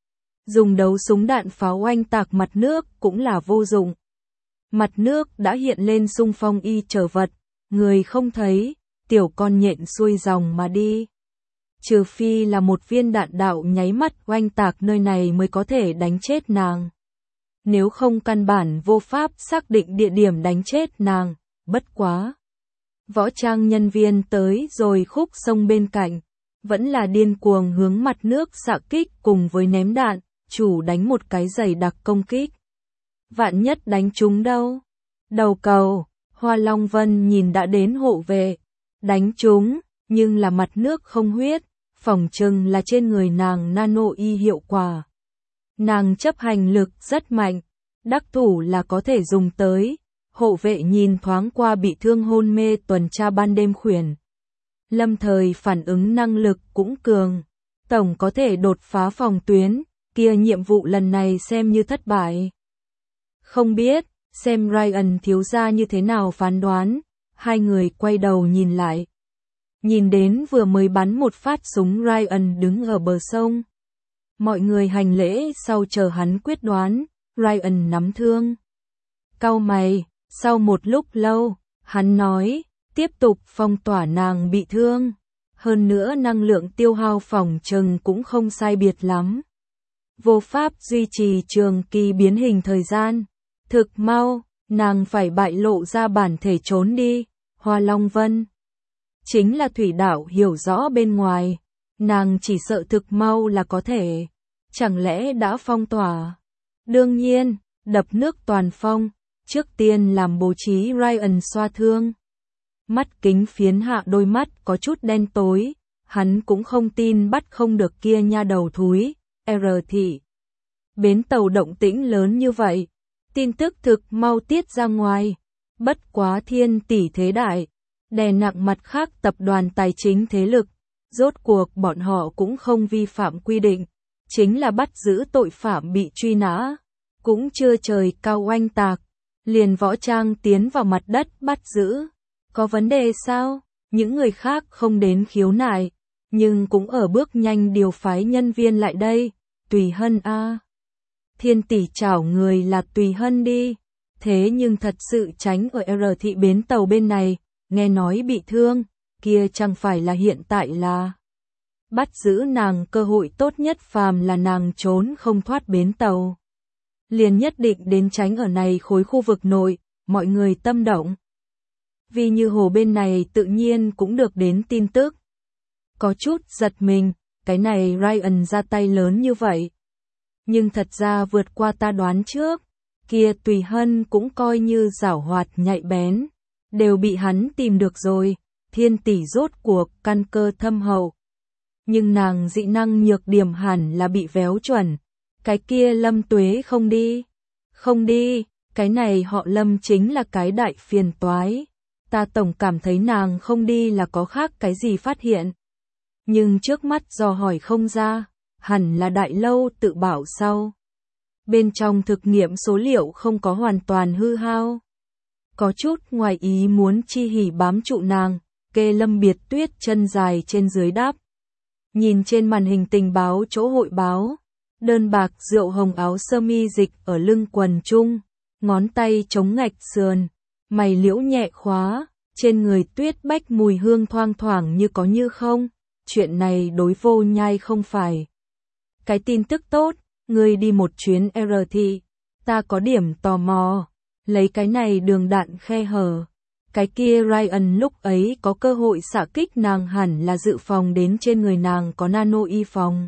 Dùng đấu súng đạn pháo oanh tạc mặt nước cũng là vô dụng. Mặt nước đã hiện lên xung phong y trở vật, người không thấy, tiểu con nhện xuôi dòng mà đi. Trừ phi là một viên đạn đạo nháy mắt oanh tạc nơi này mới có thể đánh chết nàng. Nếu không căn bản vô pháp xác định địa điểm đánh chết nàng, bất quá. Võ trang nhân viên tới rồi khúc sông bên cạnh, vẫn là điên cuồng hướng mặt nước xạ kích cùng với ném đạn, chủ đánh một cái dày đặc công kích. Vạn nhất đánh trúng đâu? Đầu cầu, Hoa Long Vân nhìn đã đến hộ vệ, đánh trúng, nhưng là mặt nước không huyết, phỏng chừng là trên người nàng nano y hiệu quả. Nàng chấp hành lực rất mạnh, đắc thủ là có thể dùng tới. Hộ vệ nhìn thoáng qua bị thương hôn mê tuần tra ban đêm khuyển. Lâm thời phản ứng năng lực cũng cường. Tổng có thể đột phá phòng tuyến, kia nhiệm vụ lần này xem như thất bại. Không biết, xem Ryan thiếu gia như thế nào phán đoán, hai người quay đầu nhìn lại. Nhìn đến vừa mới bắn một phát súng Ryan đứng ở bờ sông. Mọi người hành lễ sau chờ hắn quyết đoán, Ryan nắm thương. Cau mày. Sau một lúc lâu, hắn nói, tiếp tục phong tỏa nàng bị thương. Hơn nữa năng lượng tiêu hao phòng chừng cũng không sai biệt lắm. Vô pháp duy trì trường kỳ biến hình thời gian. Thực mau, nàng phải bại lộ ra bản thể trốn đi. Hoa Long Vân chính là thủy đảo hiểu rõ bên ngoài. Nàng chỉ sợ thực mau là có thể. Chẳng lẽ đã phong tỏa? Đương nhiên, đập nước toàn phong. Trước tiên làm bố trí Ryan xoa thương. Mắt kính phiến hạ đôi mắt có chút đen tối, hắn cũng không tin bắt không được kia nha đầu thúi, R thị. Bến tàu động tĩnh lớn như vậy, tin tức thực mau tiết ra ngoài, bất quá Thiên tỷ thế đại, đè nặng mặt khác tập đoàn tài chính thế lực, rốt cuộc bọn họ cũng không vi phạm quy định, chính là bắt giữ tội phạm bị truy nã, cũng chưa trời cao oanh tạc. Liền võ trang tiến vào mặt đất bắt giữ. Có vấn đề sao? Những người khác không đến khiếu nại, nhưng cũng ở bước nhanh điều phái nhân viên lại đây. Tùy Hân a. Thiên tỷ chảo người là Tùy Hân đi. Thế nhưng thật sự tránh ở R thị bến tàu bên này, nghe nói bị thương, kia chẳng phải là hiện tại là. Bắt giữ nàng cơ hội tốt nhất phàm là nàng trốn không thoát bến tàu. Liền nhất định đến tránh ở này khối khu vực nội, mọi người tâm động. Vì như hồ bên này tự nhiên cũng được đến tin tức. Có chút giật mình, cái này Ryan ra tay lớn như vậy. Nhưng thật ra vượt qua ta đoán trước, kia Tùy Hân cũng coi như giảo hoạt nhạy bén. Đều bị hắn tìm được rồi, Thiên tỷ rốt cuộc căn cơ thâm hậu. Nhưng nàng dị năng nhược điểm hẳn là bị véo chuẩn. Cái kia Lâm Tuế không đi. Không đi, cái này họ Lâm chính là cái đại phiền toái. Ta tổng cảm thấy nàng không đi là có khác cái gì phát hiện. Nhưng trước mắt dò hỏi không ra, hẳn là đại lâu tự bảo sau. Bên trong thực nghiệm số liệu không có hoàn toàn hư hao. Có chút ngoài ý muốn chi hỉ bám trụ nàng, kê Lâm Biệt Tuyết chân dài trên dưới đáp. Nhìn trên màn hình tình báo chỗ hội báo, đơn bạc rượu hồng áo sơ mi dịch ở lưng quần trung, ngón tay chống ngạch sườn, mày liễu nhẹ khóa, trên người Tuyết Bách mùi hương thoang thoảng như có như không, chuyện này đối Vô Nhai không phải. Cái tin tức tốt, ngươi đi một chuyến R thị, ta có điểm tò mò, lấy cái này đường đạn khe hở. Cái kia Ryan lúc ấy có cơ hội xạ kích nàng hẳn là dự phòng đến trên người nàng có nano y phòng.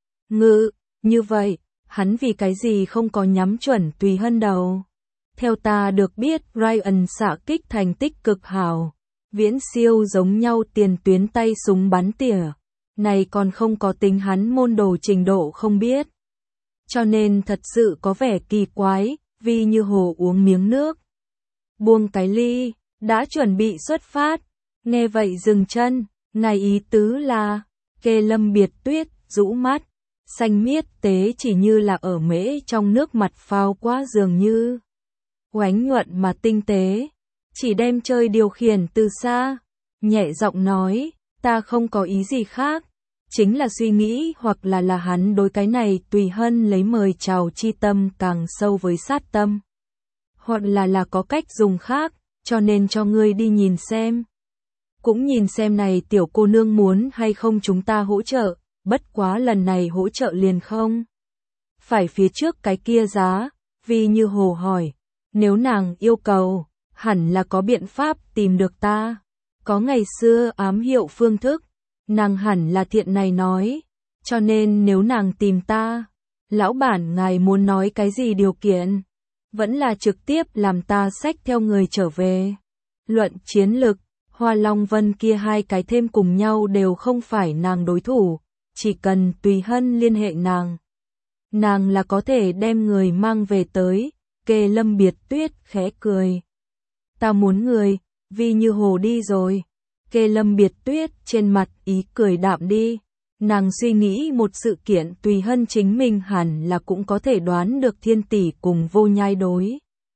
Ngự, như vậy, hắn vì cái gì không có nhắm chuẩn Tùy Hân đầu. Theo ta được biết Ryan xạ kích thành tích cực hảo, viễn siêu giống nhau tiền tuyến tay súng bắn tỉa. Này còn không có tính hắn môn đồ trình độ không biết. Cho nên thật sự có vẻ kỳ quái, vì như hồ uống miếng nước. Buông cái ly. Đã chuẩn bị xuất phát, nghe vậy dừng chân, này ý tứ là, kê Lâm Biệt Tuyết, rũ mắt, xanh miết tế chỉ như là ở mễ trong nước mặt phao quá dường như. Oánh nhuận mà tinh tế, chỉ đem chơi điều khiển từ xa, nhẹ giọng nói, ta không có ý gì khác, chính là suy nghĩ hoặc là hắn đối cái này Tùy Hân lấy mời chào chi tâm càng sâu với sát tâm. Hoặc là có cách dùng khác. Cho nên cho ngươi đi nhìn xem. Cũng nhìn xem này tiểu cô nương muốn hay không chúng ta hỗ trợ, bất quá lần này hỗ trợ liền không. Phải phía trước cái kia giá, vì như hồ hỏi, nếu nàng yêu cầu, hẳn là có biện pháp tìm được ta. Có ngày xưa ám hiệu phương thức, nàng hẳn là thiện này nói, cho nên nếu nàng tìm ta, lão bản ngài muốn nói cái gì điều kiện? Vẫn là trực tiếp làm ta xách theo người trở về. Luận chiến lực, Hoa Long Vân kia hai cái thêm cùng nhau đều không phải nàng đối thủ, chỉ cần Tùy Hân liên hệ nàng. Nàng là có thể đem người mang về tới, kê Lâm Biệt Tuyết khẽ cười. Ta muốn người, vì như hồ đi rồi. Kê Lâm Biệt Tuyết trên mặt ý cười đạm đi. Nàng suy nghĩ một sự kiện Tùy Hân chính mình hẳn là cũng có thể đoán được Thiên Tỷ cùng Vô Nhai đối.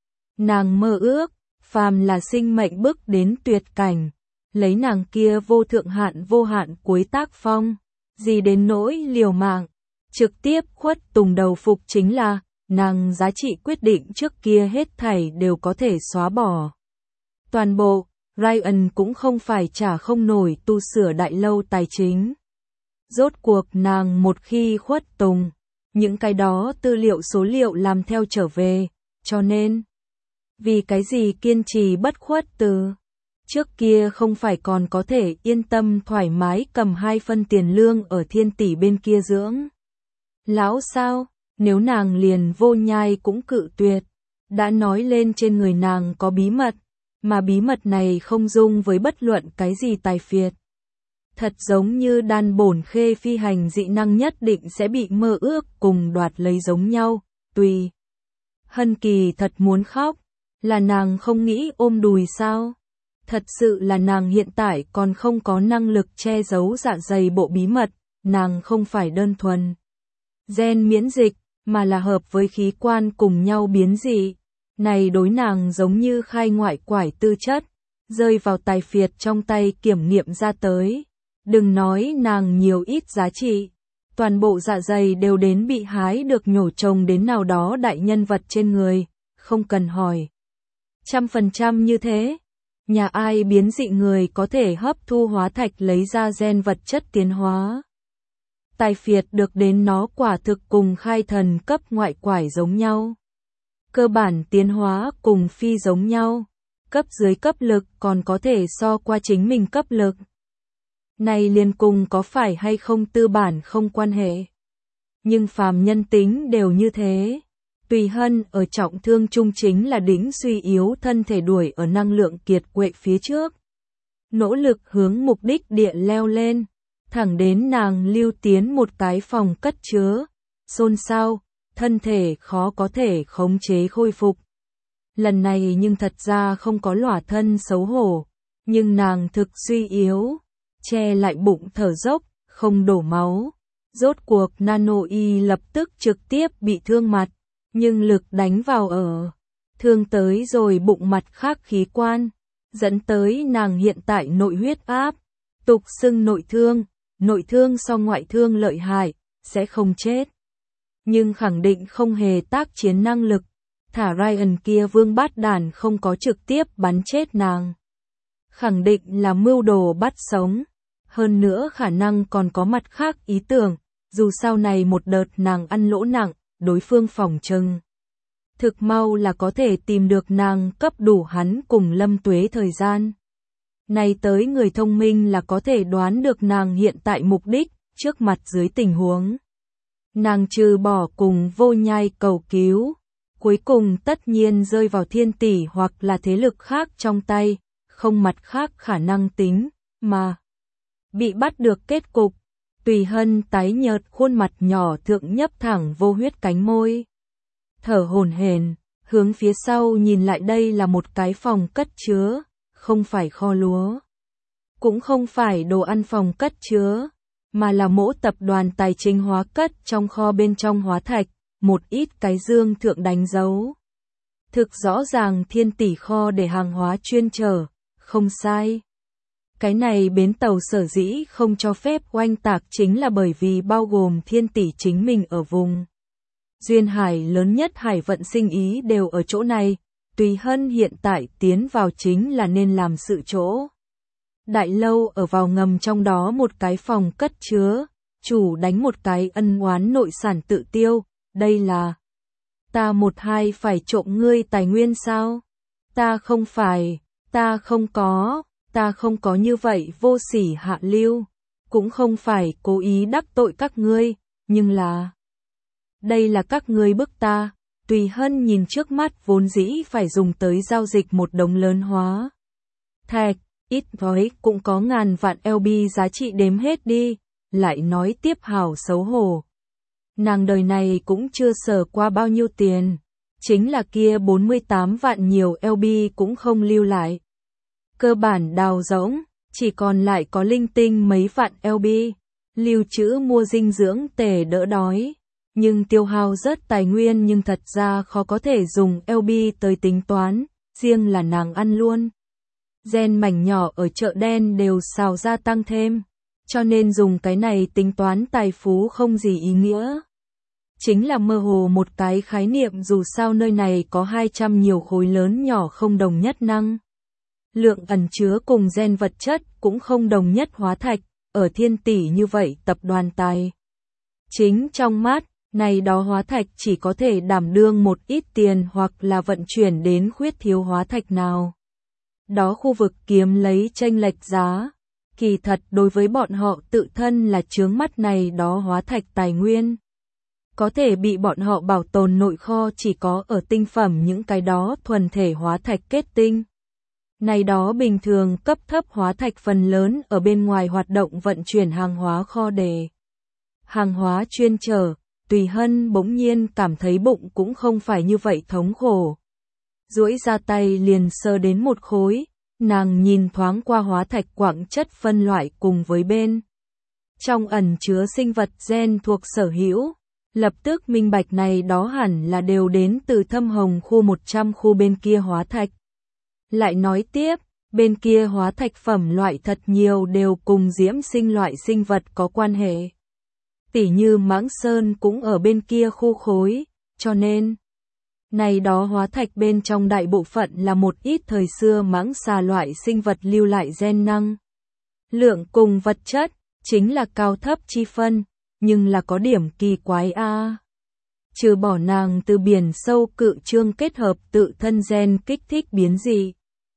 Nàng mơ ước, phàm là sinh mệnh bước đến tuyệt cảnh, lấy nàng kia vô thượng hạn vô hạn cuối tác phong, gì đến nỗi liều mạng, trực tiếp khuất tùng đầu phục chính là, nàng giá trị quyết định trước kia hết thảy đều có thể xóa bỏ. Toàn bộ, Ryan cũng không phải trả không nổi tu sửa đại lâu tài chính. Rốt cuộc nàng một khi khuất tùng, những cái đó tư liệu số liệu làm theo trở về, cho nên, vì cái gì kiên trì bất khuất từ, trước kia không phải còn có thể yên tâm thoải mái cầm 2 phân tiền lương ở Thiên Tỷ bên kia dưỡng. Lão sao, nếu nàng liền Vô Nhai cũng cự tuyệt, đã nói lên trên người nàng có bí mật, mà bí mật này không dung với bất luận cái gì tài phiệt. Thật giống như đan bổn khê phi hành dị năng nhất định sẽ bị mơ ước cùng đoạt lấy giống nhau, Tùy Hân kỳ thật muốn khóc, là nàng không nghĩ ôm đùi sao? Thật sự là nàng hiện tại còn không có năng lực che giấu dạ dày bộ bí mật, nàng không phải đơn thuần gen miễn dịch, mà là hợp với khí quan cùng nhau biến dị. Này đối nàng giống như khai ngoại quải tư chất, rơi vào tài phiệt trong tay kiểm nghiệm ra tới. Đừng nói nàng nhiều ít giá trị, toàn bộ dạ dày đều đến bị hái được nhổ trồng đến nào đó đại nhân vật trên người, không cần hỏi. 100% như thế, nhà ai biến dị người có thể hấp thu hóa thạch lấy ra gen vật chất tiến hóa. Tài phiệt được đến nó quả thực cùng khai thần cấp ngoại quải giống nhau. Cơ bản tiến hóa cùng phi giống nhau, cấp dưới cấp lực còn có thể so qua chính mình cấp lực. Này liền cùng có phải hay không tư bản không quan hệ. Nhưng phàm nhân tính đều như thế. Tùy Hân ở trọng thương trung chính là đỉnh suy yếu thân thể đuổi ở năng lượng kiệt quệ phía trước. Nỗ lực hướng mục đích địa leo lên. thẳng đến nàng lưu tiến một cái phòng cất chứa, xôn xao, thân thể khó có thể khống chế khôi phục. Lần này nhưng thật ra không có lỏa thân xấu hổ, nhưng nàng thực suy yếu, che lại bụng thở dốc, không đổ máu. Rốt cuộc Nano Y lập tức trực tiếp bị thương mặt, nhưng lực đánh vào ở, thương tới rồi bụng mặt khác khí quan, dẫn tới nàng hiện tại nội huyết áp, tục xưng nội thương so ngoại thương lợi hại, sẽ không chết. Nhưng khẳng định không hề tác chiến năng lực, thả Ryan kia vương bát đàn không có trực tiếp bắn chết nàng. Khẳng định là mưu đồ bắt sống, hơn nữa khả năng còn có mặt khác ý tưởng, dù sau này một đợt nàng ăn lỗ nặng, đối phương phòng trừng. Thực mau là có thể tìm được nàng cấp đủ hắn cùng Lâm Tuế thời gian. Này tới người thông minh là có thể đoán được nàng hiện tại mục đích, trước mặt dưới tình huống. Nàng trừ bỏ cùng Vô Nhai cầu cứu, cuối cùng tất nhiên rơi vào Thiên Tỷ hoặc là thế lực khác trong tay, không mặt khác khả năng tính, mà bị bắt được kết cục. Tùy Hân tái nhợt khuôn mặt nhỏ thượng nhấp thẳng vô huyết cánh môi. Thở hổn hển, hướng phía sau nhìn lại, đây là một cái phòng cất chứa, không phải kho lúa. Cũng không phải đồ ăn phòng cất chứa, mà là mỗ tập đoàn tài chính hóa cất trong kho, bên trong hóa thạch, một ít cái dương thượng đánh dấu. Thực rõ ràng Thiên Tỷ kho để hàng hóa chuyên chở, không sai. Cái này bến tàu sở dĩ không cho phép oanh tạc chính là bởi vì bao gồm Thiên Tỷ chính mình ở vùng duyên hải lớn nhất hải vận sinh ý đều ở chỗ này, Tùy Hân hiện tại tiến vào chính là nên làm sự chỗ. Đại lâu ở vào ngầm trong đó một cái phòng cất chứa, chủ đánh một cái ân oán nội sản tự tiêu, đây là ta một hai phải trộm ngươi tài nguyên sao? Ta không phải, ta không có như vậy vô sỉ hạ lưu, cũng không phải cố ý đắc tội các ngươi, nhưng là đây là các ngươi bức ta. Tùy Hân nhìn trước mắt vốn dĩ phải dùng tới giao dịch một đống lớn hóa thạch, ít nói cũng có ngàn vạn LB giá trị đếm hết đi, lại nói tiếp hảo xấu hổ. Nàng đời này cũng chưa sờ qua bao nhiêu tiền, chính là kia 48 vạn nhiều LB cũng không lưu lại. Cơ bản đào rỗng, chỉ còn lại có linh tinh mấy vạn LB, lưu trữ mua dinh dưỡng tể đỡ đói. Nhưng tiêu hao rất tài nguyên, nhưng thật ra khó có thể dùng LB tới tính toán, riêng là nàng ăn luôn. Gen mảnh nhỏ ở chợ đen đều xào ra tăng thêm, cho nên dùng cái này tính toán tài phú không gì ý nghĩa. Chính là mơ hồ một cái khái niệm, dù sao nơi này có 200 nhiều khối lớn nhỏ không đồng nhất năng. Lượng ẩn chứa cùng gen vật chất cũng không đồng nhất hóa thạch, ở Thiên Tỷ như vậy tập đoàn tài chính trong mắt. Này đó hóa thạch chỉ có thể đảm đương một ít tiền hoặc là vận chuyển đến khuyết thiếu hóa thạch nào đó khu vực kiếm lấy chênh lệch giá. Kỳ thật đối với bọn họ tự thân là chướng mắt này đó hóa thạch tài nguyên. Có thể bị bọn họ bảo tồn nội kho chỉ có ở tinh phẩm những cái đó thuần thể hóa thạch kết tinh. Này đó bình thường cấp thấp hóa thạch phần lớn ở bên ngoài hoạt động vận chuyển hàng hóa kho để hàng hóa chuyên chở. Tùy Hân bỗng nhiên cảm thấy bụng cũng không phải như vậy thống khổ. Duỗi ra tay liền sờ đến một khối, nàng nhìn thoáng qua hóa thạch quặng chất phân loại cùng với bên trong ẩn chứa sinh vật gen thuộc sở hữu, lập tức minh bạch này đó hẳn là đều đến từ Thâm Hồng khu 100 khu bên kia hóa thạch. Lại nói tiếp, bên kia hóa thạch phẩm loại thật nhiều đều cùng diễm sinh loại sinh vật có quan hệ. Tỉ như Mãng Sơn cũng ở bên kia khu khối, cho nên này đó hóa thạch bên trong đại bộ phận là một ít thời xưa mãng xà loại sinh vật lưu lại gen năng. Lượng cùng vật chất, chính là cao thấp chi phân, nhưng là có điểm kỳ quái a. Trừ bỏ nàng từ biển sâu cự trương kết hợp tự thân gen kích thích biến dị.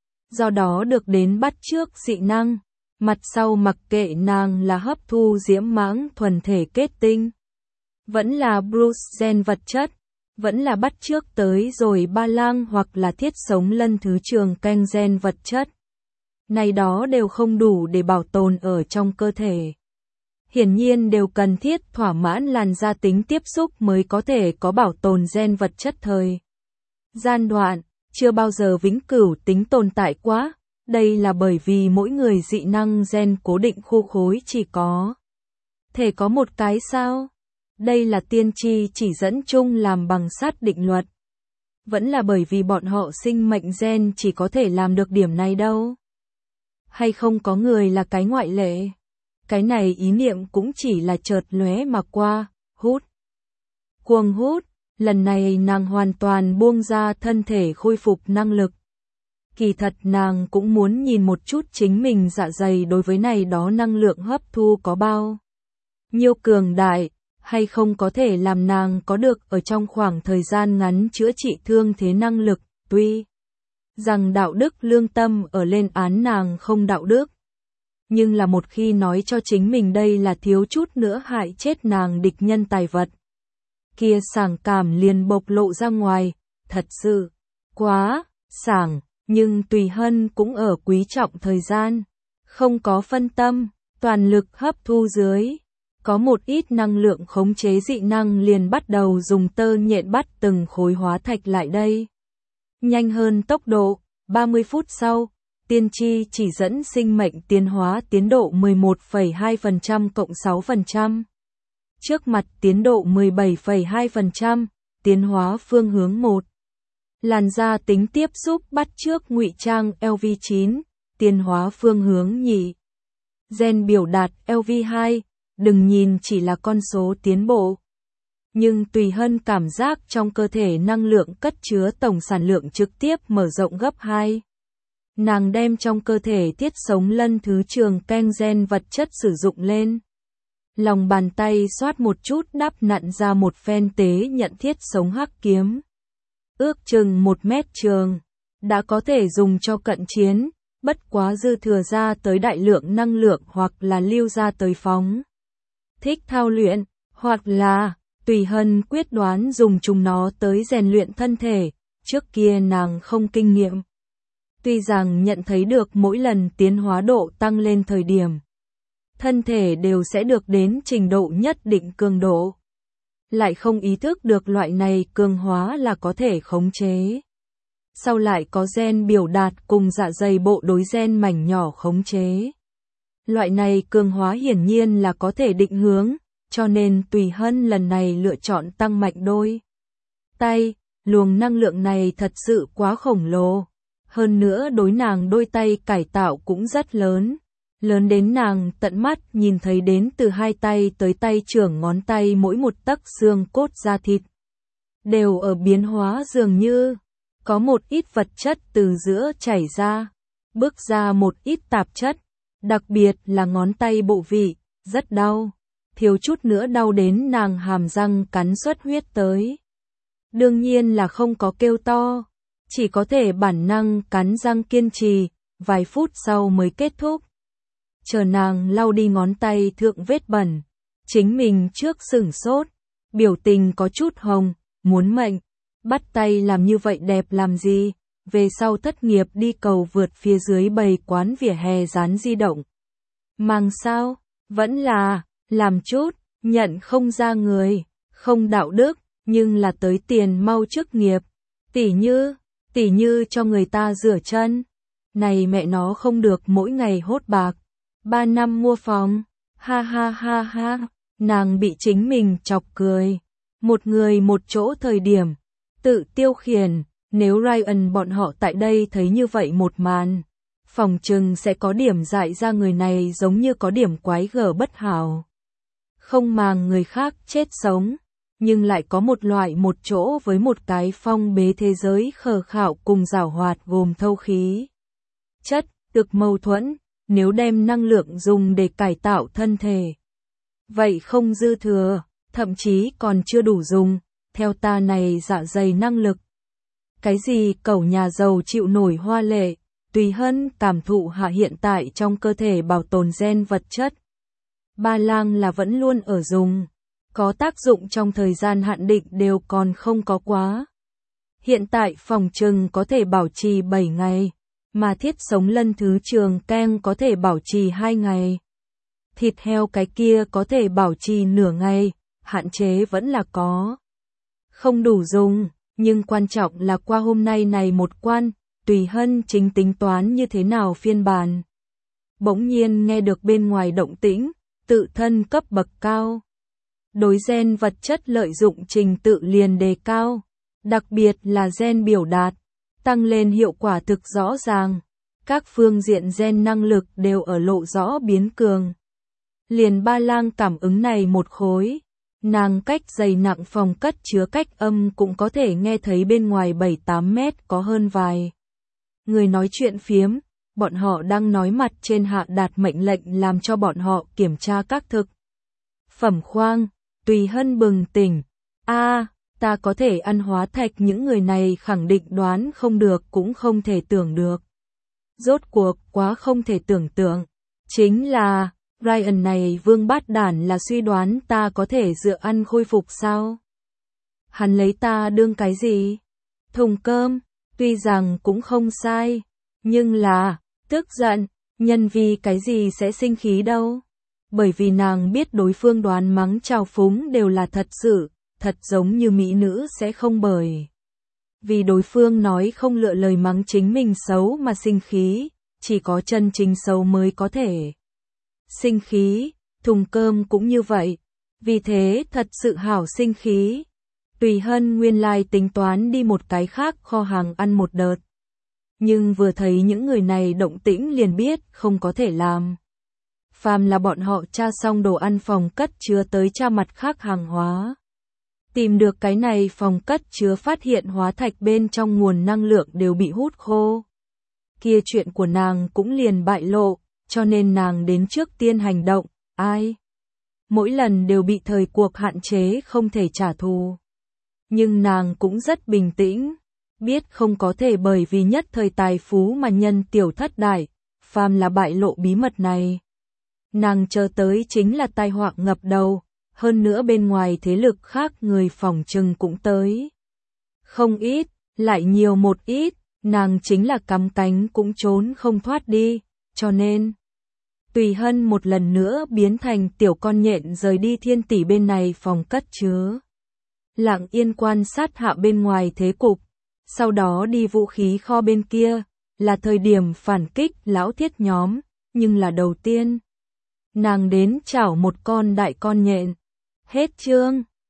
Do đó được đến bắt chước dị năng. Mặt sau mặc kệ nàng là hấp thu diễm mãng thuần thể kết tinh, vẫn là Bruce gen vật chất, vẫn là bắt chước tới rồi ba lang hoặc là thiết sống lân thứ trường canh gen vật chất. Này đó đều không đủ để bảo tồn ở trong cơ thể. hiển nhiên đều cần thiết thỏa mãn làn da tính tiếp xúc mới có thể có bảo tồn gen vật chất thời gian đoạn, chưa bao giờ vĩnh cửu tính tồn tại quá. Đây là bởi vì mỗi người dị năng gen cố định khu khối chỉ có thể có một cái sao? Đây là tiên tri chỉ dẫn chung làm bằng sát định luật. Vẫn là bởi vì bọn họ sinh mệnh gen chỉ có thể làm được điểm này đâu. Hay không có người là cái ngoại lệ? Cái này ý niệm cũng chỉ là chợt lóe mà qua, hút. Cuồng hút, lần này nàng hoàn toàn buông ra thân thể khôi phục năng lực. Kỳ thật nàng cũng muốn nhìn một chút chính mình dạ dày đối với này đó năng lượng hấp thu có bao nhiêu cường đại, hay không có thể làm nàng có được ở trong khoảng thời gian ngắn chữa trị thương thế năng lực, tuy rằng đạo đức lương tâm ở lên án nàng không đạo đức. Nhưng là một khi nói cho chính mình đây là thiếu chút nữa hại chết nàng địch nhân tài vật. Kia sảng cảm liền bộc lộ ra ngoài, thật sự, quá, sảng, nhưng Tùy Hân cũng ở quý trọng thời gian, không có phân tâm, toàn lực hấp thu dưới. Có một ít năng lượng khống chế dị năng liền bắt đầu dùng tơ nhện bắt từng khối hóa thạch lại đây. Nhanh hơn tốc độ, 30 phút sau, tiên tri chỉ dẫn sinh mệnh tiến hóa tiến độ 11,2% cộng 6%. Trước mặt tiến độ 17,2%, tiến hóa phương hướng 1. Làn da tính tiếp xúc bắt chước ngụy trang LV9, tiến hóa phương hướng nhị. Gen biểu đạt LV2, đừng nhìn chỉ là con số tiến bộ. Nhưng Tùy Hân cảm giác trong cơ thể năng lượng cất chứa tổng sản lượng trực tiếp mở rộng gấp 2. Nàng đem trong cơ thể thiết sống lân thứ trường ken gen vật chất sử dụng lên. Lòng bàn tay xoát một chút đắp nặn ra một phen tế nhận thiết sống hắc kiếm. Ước chừng 1 mét trường, đã có thể dùng cho cận chiến, bất quá dư thừa ra tới đại lượng năng lượng hoặc là lưu ra tới phóng. Thích thao luyện, hoặc là Tùy Hân quyết đoán dùng chúng nó tới rèn luyện thân thể, trước kia nàng không kinh nghiệm. Tuy rằng nhận thấy được mỗi lần tiến hóa độ tăng lên thời điểm, thân thể đều sẽ được đến trình độ nhất định cường độ. Lại không ý thức được loại này cường hóa là có thể khống chế. Sau lại có gen biểu đạt cùng dạ dày bộ đối gen mảnh nhỏ khống chế. Loại này cường hóa hiển nhiên là có thể định hướng, cho nên Tùy Hân lần này lựa chọn tăng mạnh đôi tay, luồng năng lượng này thật sự quá khổng lồ. Hơn nữa đối nàng đôi tay cải tạo cũng rất lớn. Lớn đến nàng tận mắt nhìn thấy đến từ hai tay tới tay trưởng ngón tay mỗi một tấc xương cốt da thịt. Đều ở biến hóa dường như có một ít vật chất từ giữa chảy ra, bước ra một ít tạp chất, đặc biệt là ngón tay bộ vị, rất đau, thiếu chút nữa đau đến nàng hàm răng cắn xuất huyết tới. Đương nhiên là không có kêu to, chỉ có thể bản năng cắn răng kiên trì, vài phút sau mới kết thúc. Chờ nàng lau đi ngón tay thượng vết bẩn, chính mình trước sửng sốt, biểu tình có chút hồng, muốn mệnh, bắt tay làm như vậy đẹp làm gì, về sau thất nghiệp đi cầu vượt phía dưới bầy quán vỉa hè dán di động. Mang sao, vẫn là, làm chút, nhận không ra người, không đạo đức, nhưng là tới tiền mau chức nghiệp, tỉ như cho người ta rửa chân. Này mẹ nó không được mỗi ngày hốt bạc. 3 năm mua phòng, ha ha ha ha, nàng bị chính mình chọc cười. Một người một chỗ thời điểm, tự tiêu khiển, nếu Ryan bọn họ tại đây thấy như vậy một màn, phòng trừng sẽ có điểm dại ra người này giống như có điểm quái gở bất hảo. Không màng người khác chết sống, nhưng lại có một loại một chỗ với một cái phong bế thế giới khờ khạo cùng giảo hoạt gồm thâu khí. Chất, cực mâu thuẫn. Nếu đem năng lượng dùng để cải tạo thân thể, vậy không dư thừa, thậm chí còn chưa đủ dùng, theo ta này dạ dày năng lực. Cái gì cẩu nhà giàu chịu nổi hoa lệ, Tùy Hân cảm thụ hạ hiện tại trong cơ thể bảo tồn gen vật chất. Ba lang là vẫn luôn ở dùng, có tác dụng trong thời gian hạn định đều còn không có quá. Hiện tại phòng trừng có thể bảo trì 7 ngày. Mà thiết sống lân thứ trường ken có thể bảo trì 2 ngày. Thịt heo cái kia có thể bảo trì nửa ngày, hạn chế vẫn là có. Không đủ dùng, nhưng quan trọng là qua hôm nay này một quan, Tùy Hân chính tính toán như thế nào phiên bản. Bỗng nhiên nghe được bên ngoài động tĩnh, tự thân cấp bậc cao. Đối gen vật chất lợi dụng trình tự liền đề cao, đặc biệt là gen biểu đạt, tăng lên hiệu quả thực rõ ràng. Các phương diện gen năng lực đều ở lộ rõ biến cường. Liền ba lang cảm ứng này một khối, nàng cách dày nặng phòng cất chứa cách âm cũng có thể nghe thấy bên ngoài 7-8 mét có hơn vài. Người nói chuyện phiếm, bọn họ đang nói mặt trên hạ đạt mệnh lệnh làm cho bọn họ kiểm tra các thực phẩm khoang. Tùy Hân bừng tỉnh, ta có thể ăn hóa thạch, những người này khẳng định đoán không được cũng không thể tưởng được. Rốt cuộc quá không thể tưởng tượng, chính là Ryan này vương bát đản là suy đoán ta có thể dựa ăn khôi phục sao? Hắn lấy ta đương cái gì? Thùng cơm, tuy rằng cũng không sai, nhưng là, tức giận, nhân vì cái gì sẽ sinh khí đâu? Bởi vì nàng biết đối phương đoán mắng trào phúng đều là thật sự, thật giống như mỹ nữ sẽ không bởi vì đối phương nói không lựa lời mắng chính mình xấu mà sinh khí, chỉ có chân chính xấu mới có thể sinh khí, thùng cơm cũng như vậy, vì thế thật sự hảo sinh khí. Tùy Hân nguyên lai tính toán đi một cái khác kho hàng ăn một đợt, nhưng vừa thấy những người này động tĩnh liền biết không có thể làm. Phàm là bọn họ tra xong đồ ăn phòng cất chứa tới tra mặt khác hàng hóa. Tìm được cái này phòng cất chứa phát hiện hóa thạch bên trong nguồn năng lượng đều bị hút khô. Kia chuyện của nàng cũng liền bại lộ, cho nên nàng đến trước tiên hành động, mỗi lần đều bị thời cuộc hạn chế không thể trả thù. Nhưng nàng cũng rất bình tĩnh, biết không có thể bởi vì nhất thời tài phú mà nhân tiểu thất đại, phàm là bại lộ bí mật này. Nàng chờ tới chính là tai họa ngập đầu, hơn nữa bên ngoài thế lực khác người phỏng chừng cũng tới. Không ít, lại nhiều một ít, nàng chính là cắm cánh cũng trốn không thoát đi, cho nên Tùy Hân một lần nữa biến thành tiểu con nhện rời đi Thiên Tỷ bên này phòng cất chứa. Lặng yên quan sát hạ bên ngoài thế cục, sau đó đi vũ khí kho bên kia, là thời điểm phản kích lão thiết nhóm, nhưng là đầu tiên. Nàng đến chảo một con đại con nhện. Hết chương.